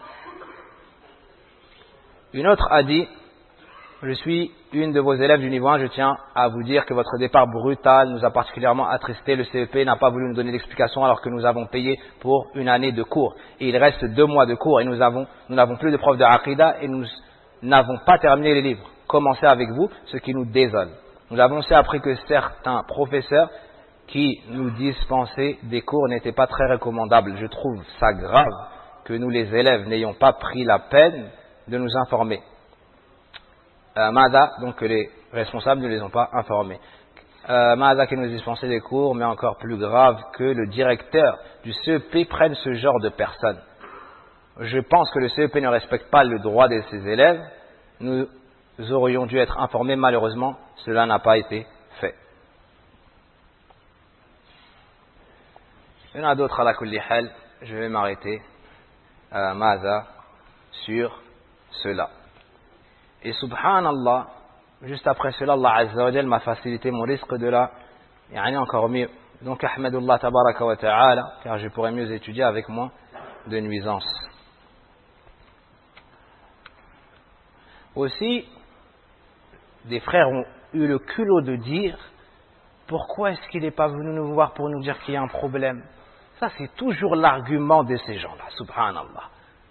Une autre a dit, je suis une de vos élèves du niveau un, je tiens à vous dire que votre départ brutal nous a particulièrement attristé. Le C E P n'a pas voulu nous donner d'explication alors que nous avons payé pour une année de cours. Et il reste deux mois de cours et nous avons, nous n'avons plus de prof de Aqida et nous n'avons pas terminé les livres. Commencez avec vous, ce qui nous désole. Nous avons aussi appris que certains professeurs qui nous dispensaient des cours n'étaient pas très recommandables. Je trouve ça grave que nous les élèves n'ayons pas pris la peine de nous informer. Euh, Mada, donc que les responsables ne les ont pas informés. Euh, Mada qui nous dispensait des cours, mais encore plus grave que le directeur du C E P prenne ce genre de personnes. Je pense que le C E P ne respecte pas le droit de ses élèves. Nous aurions dû être informés, malheureusement, cela n'a pas été fait. Il y en a d'autres à la kulli hal, je vais m'arrêter, euh, Mada, sur cela. Et subhanallah, juste après cela, Allah Azza wa Jal m'a facilité mon risque de la, yani encore mieux. Donc, Ahmadullah tabaraka wa ta'ala, car je pourrais mieux étudier avec moins de nuisances. Aussi, des frères ont eu le culot de dire, pourquoi est-ce qu'il n'est pas venu nous voir pour nous dire qu'il y a un problème? Ça, c'est toujours l'argument de ces gens-là, subhanallah.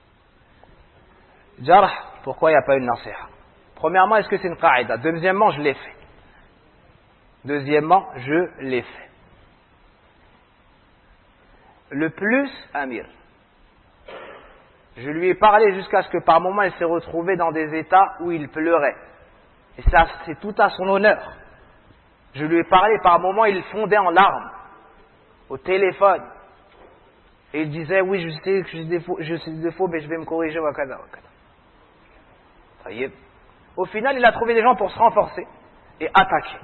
Jarh, pourquoi il n'y a pas une nasiha? Premièrement, est-ce que c'est une qaïda? Deuxièmement, je l'ai fait. Deuxièmement, je l'ai fait. Le plus, Amir, Je lui ai parlé jusqu'à ce que par moments il s'est retrouvé dans des états où il pleurait. Et ça, c'est tout à son honneur. Je lui ai parlé, par moments il fondait en larmes, au téléphone. Et il disait, oui, je sais que j'ai des défauts, je sais des défauts, mais je vais me corriger, wakada, wakada. Ça y est. Au final, il a trouvé des gens pour se renforcer et attaquer.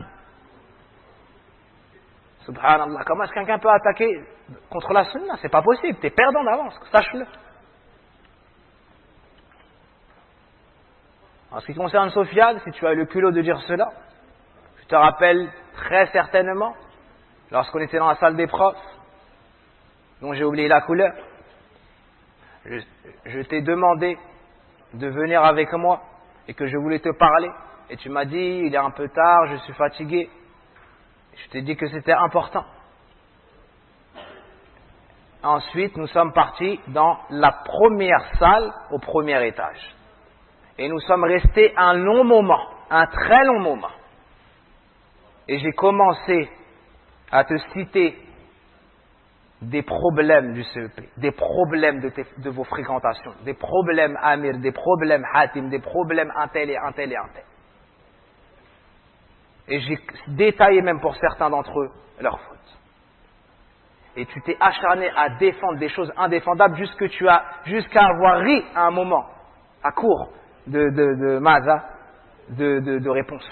Subhanallah, comment est-ce que quelqu'un peut attaquer contre la sunna? C'est pas possible, tu es perdant d'avance, sache-le. En ce qui concerne Sofiane, si tu as le culot de dire cela, je te rappelle très certainement, lorsqu'on était dans la salle des profs, dont j'ai oublié la couleur, je, je t'ai demandé de venir avec moi et que je voulais te parler, et tu m'as dit, il est un peu tard, je suis fatigué. Je t'ai dit que c'était important. Ensuite, nous sommes partis dans la première salle au premier étage. Et nous sommes restés un long moment, un très long moment. Et j'ai commencé à te citer des problèmes du C E P, des problèmes de, tes, de vos fréquentations, des problèmes Amir, des problèmes Hatim, des problèmes un tel et un tel et un tel. Et j'ai détaillé même pour certains d'entre eux leurs fautes. Et tu t'es acharné à défendre des choses indéfendables jusqu'à tu as, jusqu'à avoir ri à un moment, à court de, de, de maza, de, de, de réponse.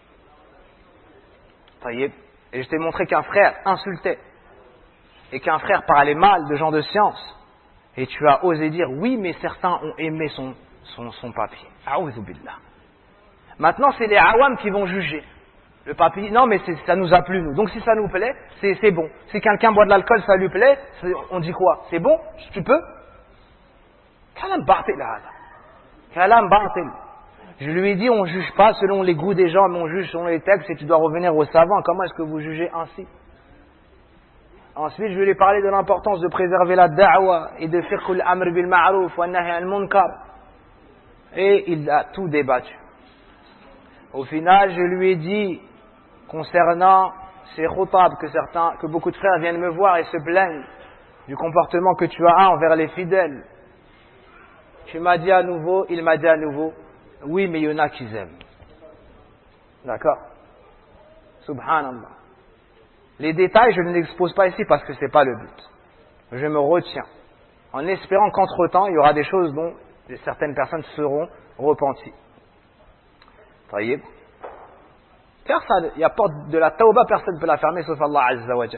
Ça y est. Et je t'ai montré qu'un frère insultait et qu'un frère parlait mal de gens de science. Et tu as osé dire, oui, mais certains ont aimé son, son, son papier. A'oudhu billah. Maintenant, c'est les awam qui vont juger. Le papier, non, mais ça nous a plu, nous. Donc, si ça nous plaît, c'est bon. Si quelqu'un boit de l'alcool, ça lui plaît, on dit quoi? C'est bon? Tu peux? Kalam batil, Kalam batil. Je lui ai dit, on ne juge pas selon les goûts des gens, mais on juge selon les textes et tu dois revenir aux savants. Comment est-ce que vous jugez ainsi? Ensuite, je lui ai parlé de l'importance de préserver la da'wa et de faire kul amr bil ma'rouf wa nahy al munkar. Et il a tout débattu. Au final, je lui ai dit, concernant ces khutab, que certains, que beaucoup de frères viennent me voir et se plaignent du comportement que tu as envers les fidèles. Tu m'as dit à nouveau, il m'a dit à nouveau, oui, mais il y en a qui aiment. D'accord? Subhanallah. Les détails, je ne les expose pas ici parce que ce n'est pas le but. Je me retiens, en espérant qu'entre-temps, il y aura des choses dont certaines personnes seront repenties. Taïb. Car ça, il y a pas de la tauba, personne ne peut la fermer sauf Allah Azza wa Jal.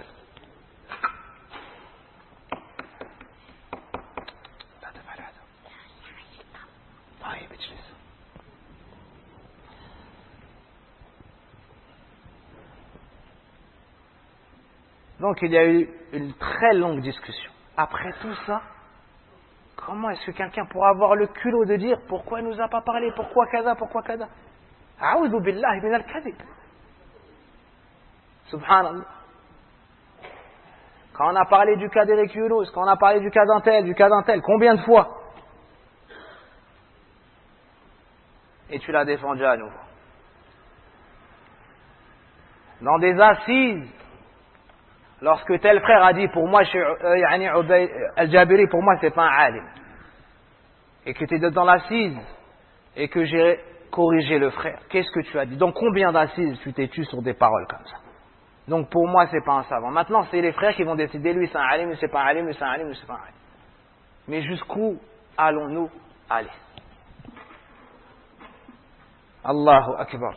Donc il y a eu une très longue discussion. Après tout ça, comment est-ce que quelqu'un pourra avoir le culot de dire pourquoi il ne nous a pas parlé, pourquoi kada, pourquoi kada? A'udhu billahi min al-kadhib. Subhanallah. Quand on a parlé du cas d'Eric Younous, quand on a parlé du cas d'un tel, du cas d'un tel, combien de fois? Et tu l'as défendu à nouveau. Dans des assises, lorsque tel frère a dit pour moi, Al-Jabiri, pour moi c'est pas un alim, et que tu es dans l'assise et que j'ai corrigé le frère, qu'est-ce que tu as dit? Donc combien d'assises tu t'es tué sur des paroles comme ça? Donc pour moi c'est pas un savant. Maintenant c'est les frères qui vont décider, lui c'est un alim, lui c'est pas un alim, lui c'est un alim, lui c'est pas un alim. Mais jusqu'où allons-nous aller? Allahu Akbar.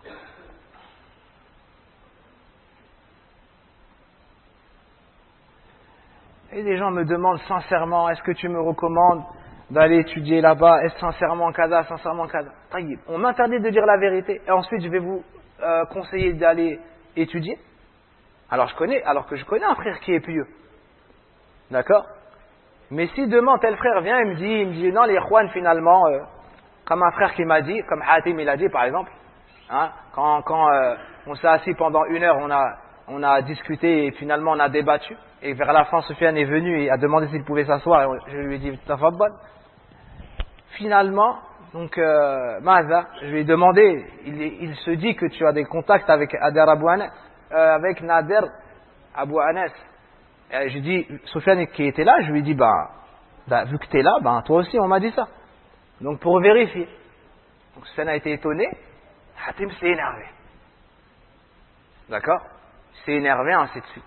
Et les gens me demandent sincèrement, est-ce que tu me recommandes d'aller étudier là-bas? Est-ce sincèrement kada, sincèrement kada? On m'interdit de dire la vérité et ensuite je vais vous euh, conseiller d'aller étudier. Alors je connais, alors que je connais un frère qui est pieux. D'accord? Mais si demain tel frère vient et me dit, il me dit non les ikhwan finalement, euh, comme un frère qui m'a dit, comme Hatim il a dit par exemple, hein, quand, quand euh, on s'est assis pendant une heure, on a, on a discuté et finalement on a débattu. Et vers la fin, Sofiane est venu et a demandé s'il pouvait s'asseoir. Et je lui ai dit, tafaddal. Finalement, donc, euh, Maza, je lui ai demandé, il, il se dit que tu as des contacts avec Nader Abou Anas, euh, avec Nader Abou Anas. J'ai dit, Sofiane qui était là, je lui ai dit, bah, bah, vu que tu es là, ben, toi aussi on m'a dit ça. Donc pour vérifier. Donc Sufyan a été étonné, Hatim s'est énervé. D'accord? Il s'est énervé, ainsi de suite.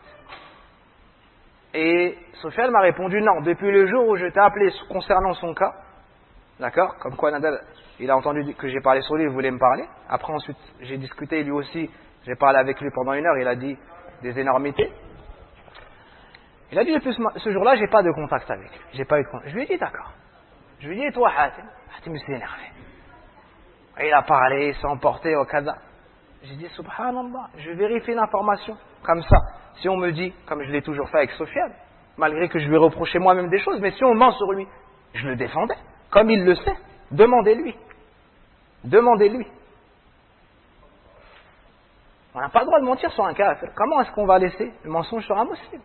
Et Sufyan m'a répondu non, depuis le jour où je t'ai appelé concernant son cas, d'accord? Comme quoi Nadal, il a entendu que j'ai parlé sur lui, il voulait me parler. Après ensuite, j'ai discuté lui aussi, j'ai parlé avec lui pendant une heure, il a dit des énormités. Il a dit depuis ce, ce jour-là, j'ai pas de contact avec lui. J'ai pas eu de contact. Je lui ai dit d'accord. Je lui ai dit, et toi Hatim? Hatim s'est énervé. Et il a parlé, il s'est emporté au Kaza. J'ai dit, subhanallah, je vérifie l'information. Comme ça, si on me dit, comme je l'ai toujours fait avec Sofiane, malgré que je lui reprochais moi-même des choses, mais si on ment sur lui, je le défendais. Comme il le sait, demandez-lui. Demandez-lui. On n'a pas le droit de mentir sur un kafir. Comment est-ce qu'on va laisser le mensonge sur un musulman?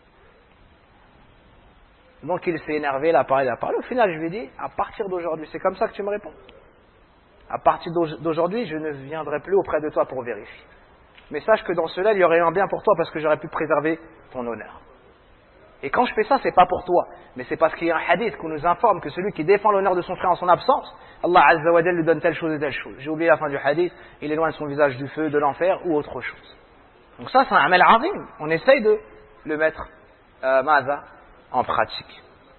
Donc il s'est énervé, il a parlé, il a parlé. Au final, je lui ai dit, à partir d'aujourd'hui, c'est comme ça que tu me réponds. À partir d'aujourd'hui, je ne viendrai plus auprès de toi pour vérifier. Mais sache que dans cela, il y aurait eu un bien pour toi parce que j'aurais pu préserver ton honneur. Et quand je fais ça, c'est pas pour toi, mais c'est parce qu'il y a un hadith qui nous informe que celui qui défend l'honneur de son frère en son absence, Allah Azza wa Jalla lui donne telle chose et telle chose. J'ai oublié la fin du hadith, il éloigne son visage du feu, de l'enfer ou autre chose. Donc ça, c'est un amal azim. On essaye de le mettre euh, maza, en pratique.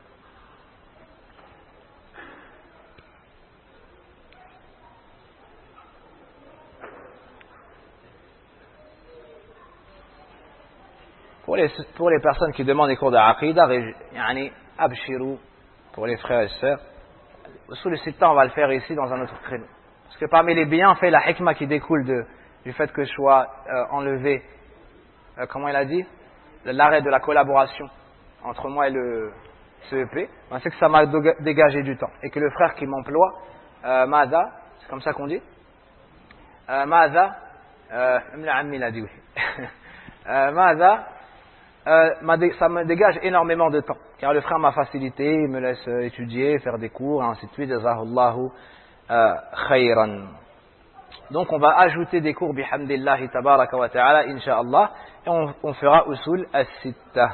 Pour les, pour les personnes qui demandent des cours de aqidah, yani abshiru, pour les frères et sœurs, sous le sitta, on va le faire ici dans un autre créneau. Parce que parmi les bienfaits, la hikmah qui découle de, du fait que je sois euh, enlevé, euh, comment il a dit, l'arrêt de la collaboration entre moi et le C E P, ben c'est que ça m'a dégagé du temps. Et que le frère qui m'emploie, euh, Mada, c'est comme ça qu'on dit, euh, Mada, euh, il a dit oui, euh, Mada, Euh, ça me dégage énormément de temps, car le frère m'a facilité, il me laisse étudier, faire des cours, et ainsi de suite. Jazahullahu khayran. Donc on va ajouter des cours bihamdillahi tabaraka wa ta'ala, insha'Allah, et on, on fera usul as-sitta.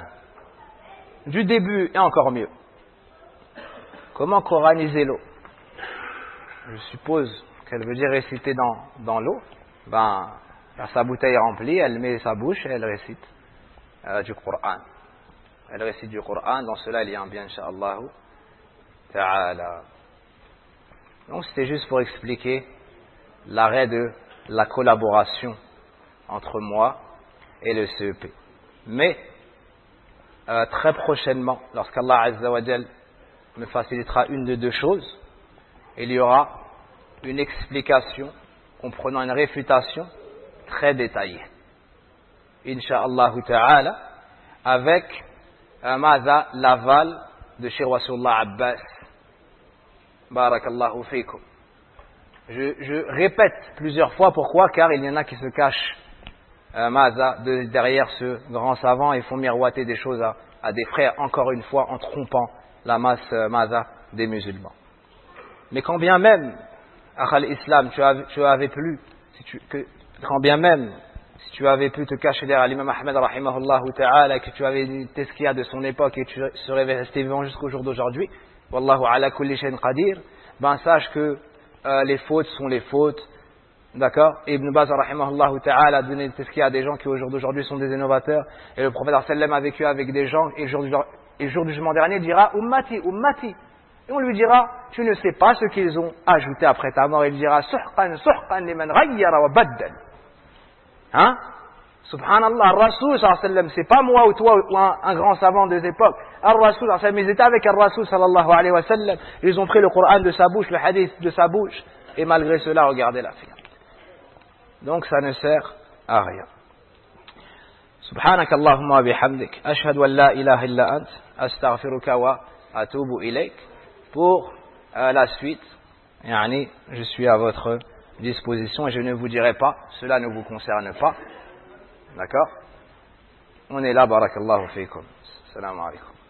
Du début et encore mieux. Comment coraniser l'eau? Je suppose qu'elle veut dire réciter dans, dans l'eau. Ben, sa bouteille remplie, elle met sa bouche et elle récite. Euh, du Coran. Elle récite du Coran, dans cela il y a un bien, incha'Allah ta'ala. Donc c'était juste pour expliquer l'arrêt de la collaboration entre moi et le C E P. Mais euh, très prochainement, lorsqu'Allah Azza wa Jal me facilitera une de deux choses, il y aura une explication comprenant une réfutation très détaillée. Inch'Allah ta'ala, avec euh, Maza, l'aval de Cheikh Rasulullah Abbas. Barakallahu fikum. Je, je répète plusieurs fois pourquoi, car il y en a qui se cachent euh, Maza de, derrière ce grand savant et font miroiter des choses à, à des frères, encore une fois, en trompant la masse euh, Maza des musulmans. Mais quand bien même, Akhal Islam, tu avais, tu avais plus, si tu, que, quand bien même, si tu avais pu te cacher derrière l'imam Ahmed rahimahullah ta'ala, que tu avais une tezkiya de son époque et tu serais resté vivant jusqu'au jour d'aujourd'hui, wallahu ala kulli shayn qadir, ben sache que euh, les fautes sont les fautes, d'accord? Ibn Baz rahimahullah ta'ala a donné une tezkiya à des gens qui au jour d'aujourd'hui sont des innovateurs, et le prophète sallam a vécu avec des gens, et le jour du, et le jour du jugement dernier dira ummati, ummati, et on lui dira tu ne sais pas ce qu'ils ont ajouté après ta mort, il dira suhqan, suhqan liman ghayyara wa baddal. Hein? Subhanallah, Ar-Rasoul sallallahu alayhi wa sallam, c'est pas moi ou toi ou un, un grand savant des époques. Ar-Rasoul sallallahu alayhi wa sallam, ils étaient avec Ar-Rasoul sallallahu alayhi wa sallam, ils ont pris le Coran de sa bouche, le hadith de sa bouche, et malgré cela, regardez la fille. Donc ça ne sert à rien. Subhanak Allahumma wa bihamdik, ashhadu an la ilaha illa ant, astaghfiruka wa atubu ilayk. Pour euh, la suite, yani, je suis à votre disposition et je ne vous dirai pas, cela ne vous concerne pas. D'accord? On est là, barakallahu fikum. Assalamu alaikum.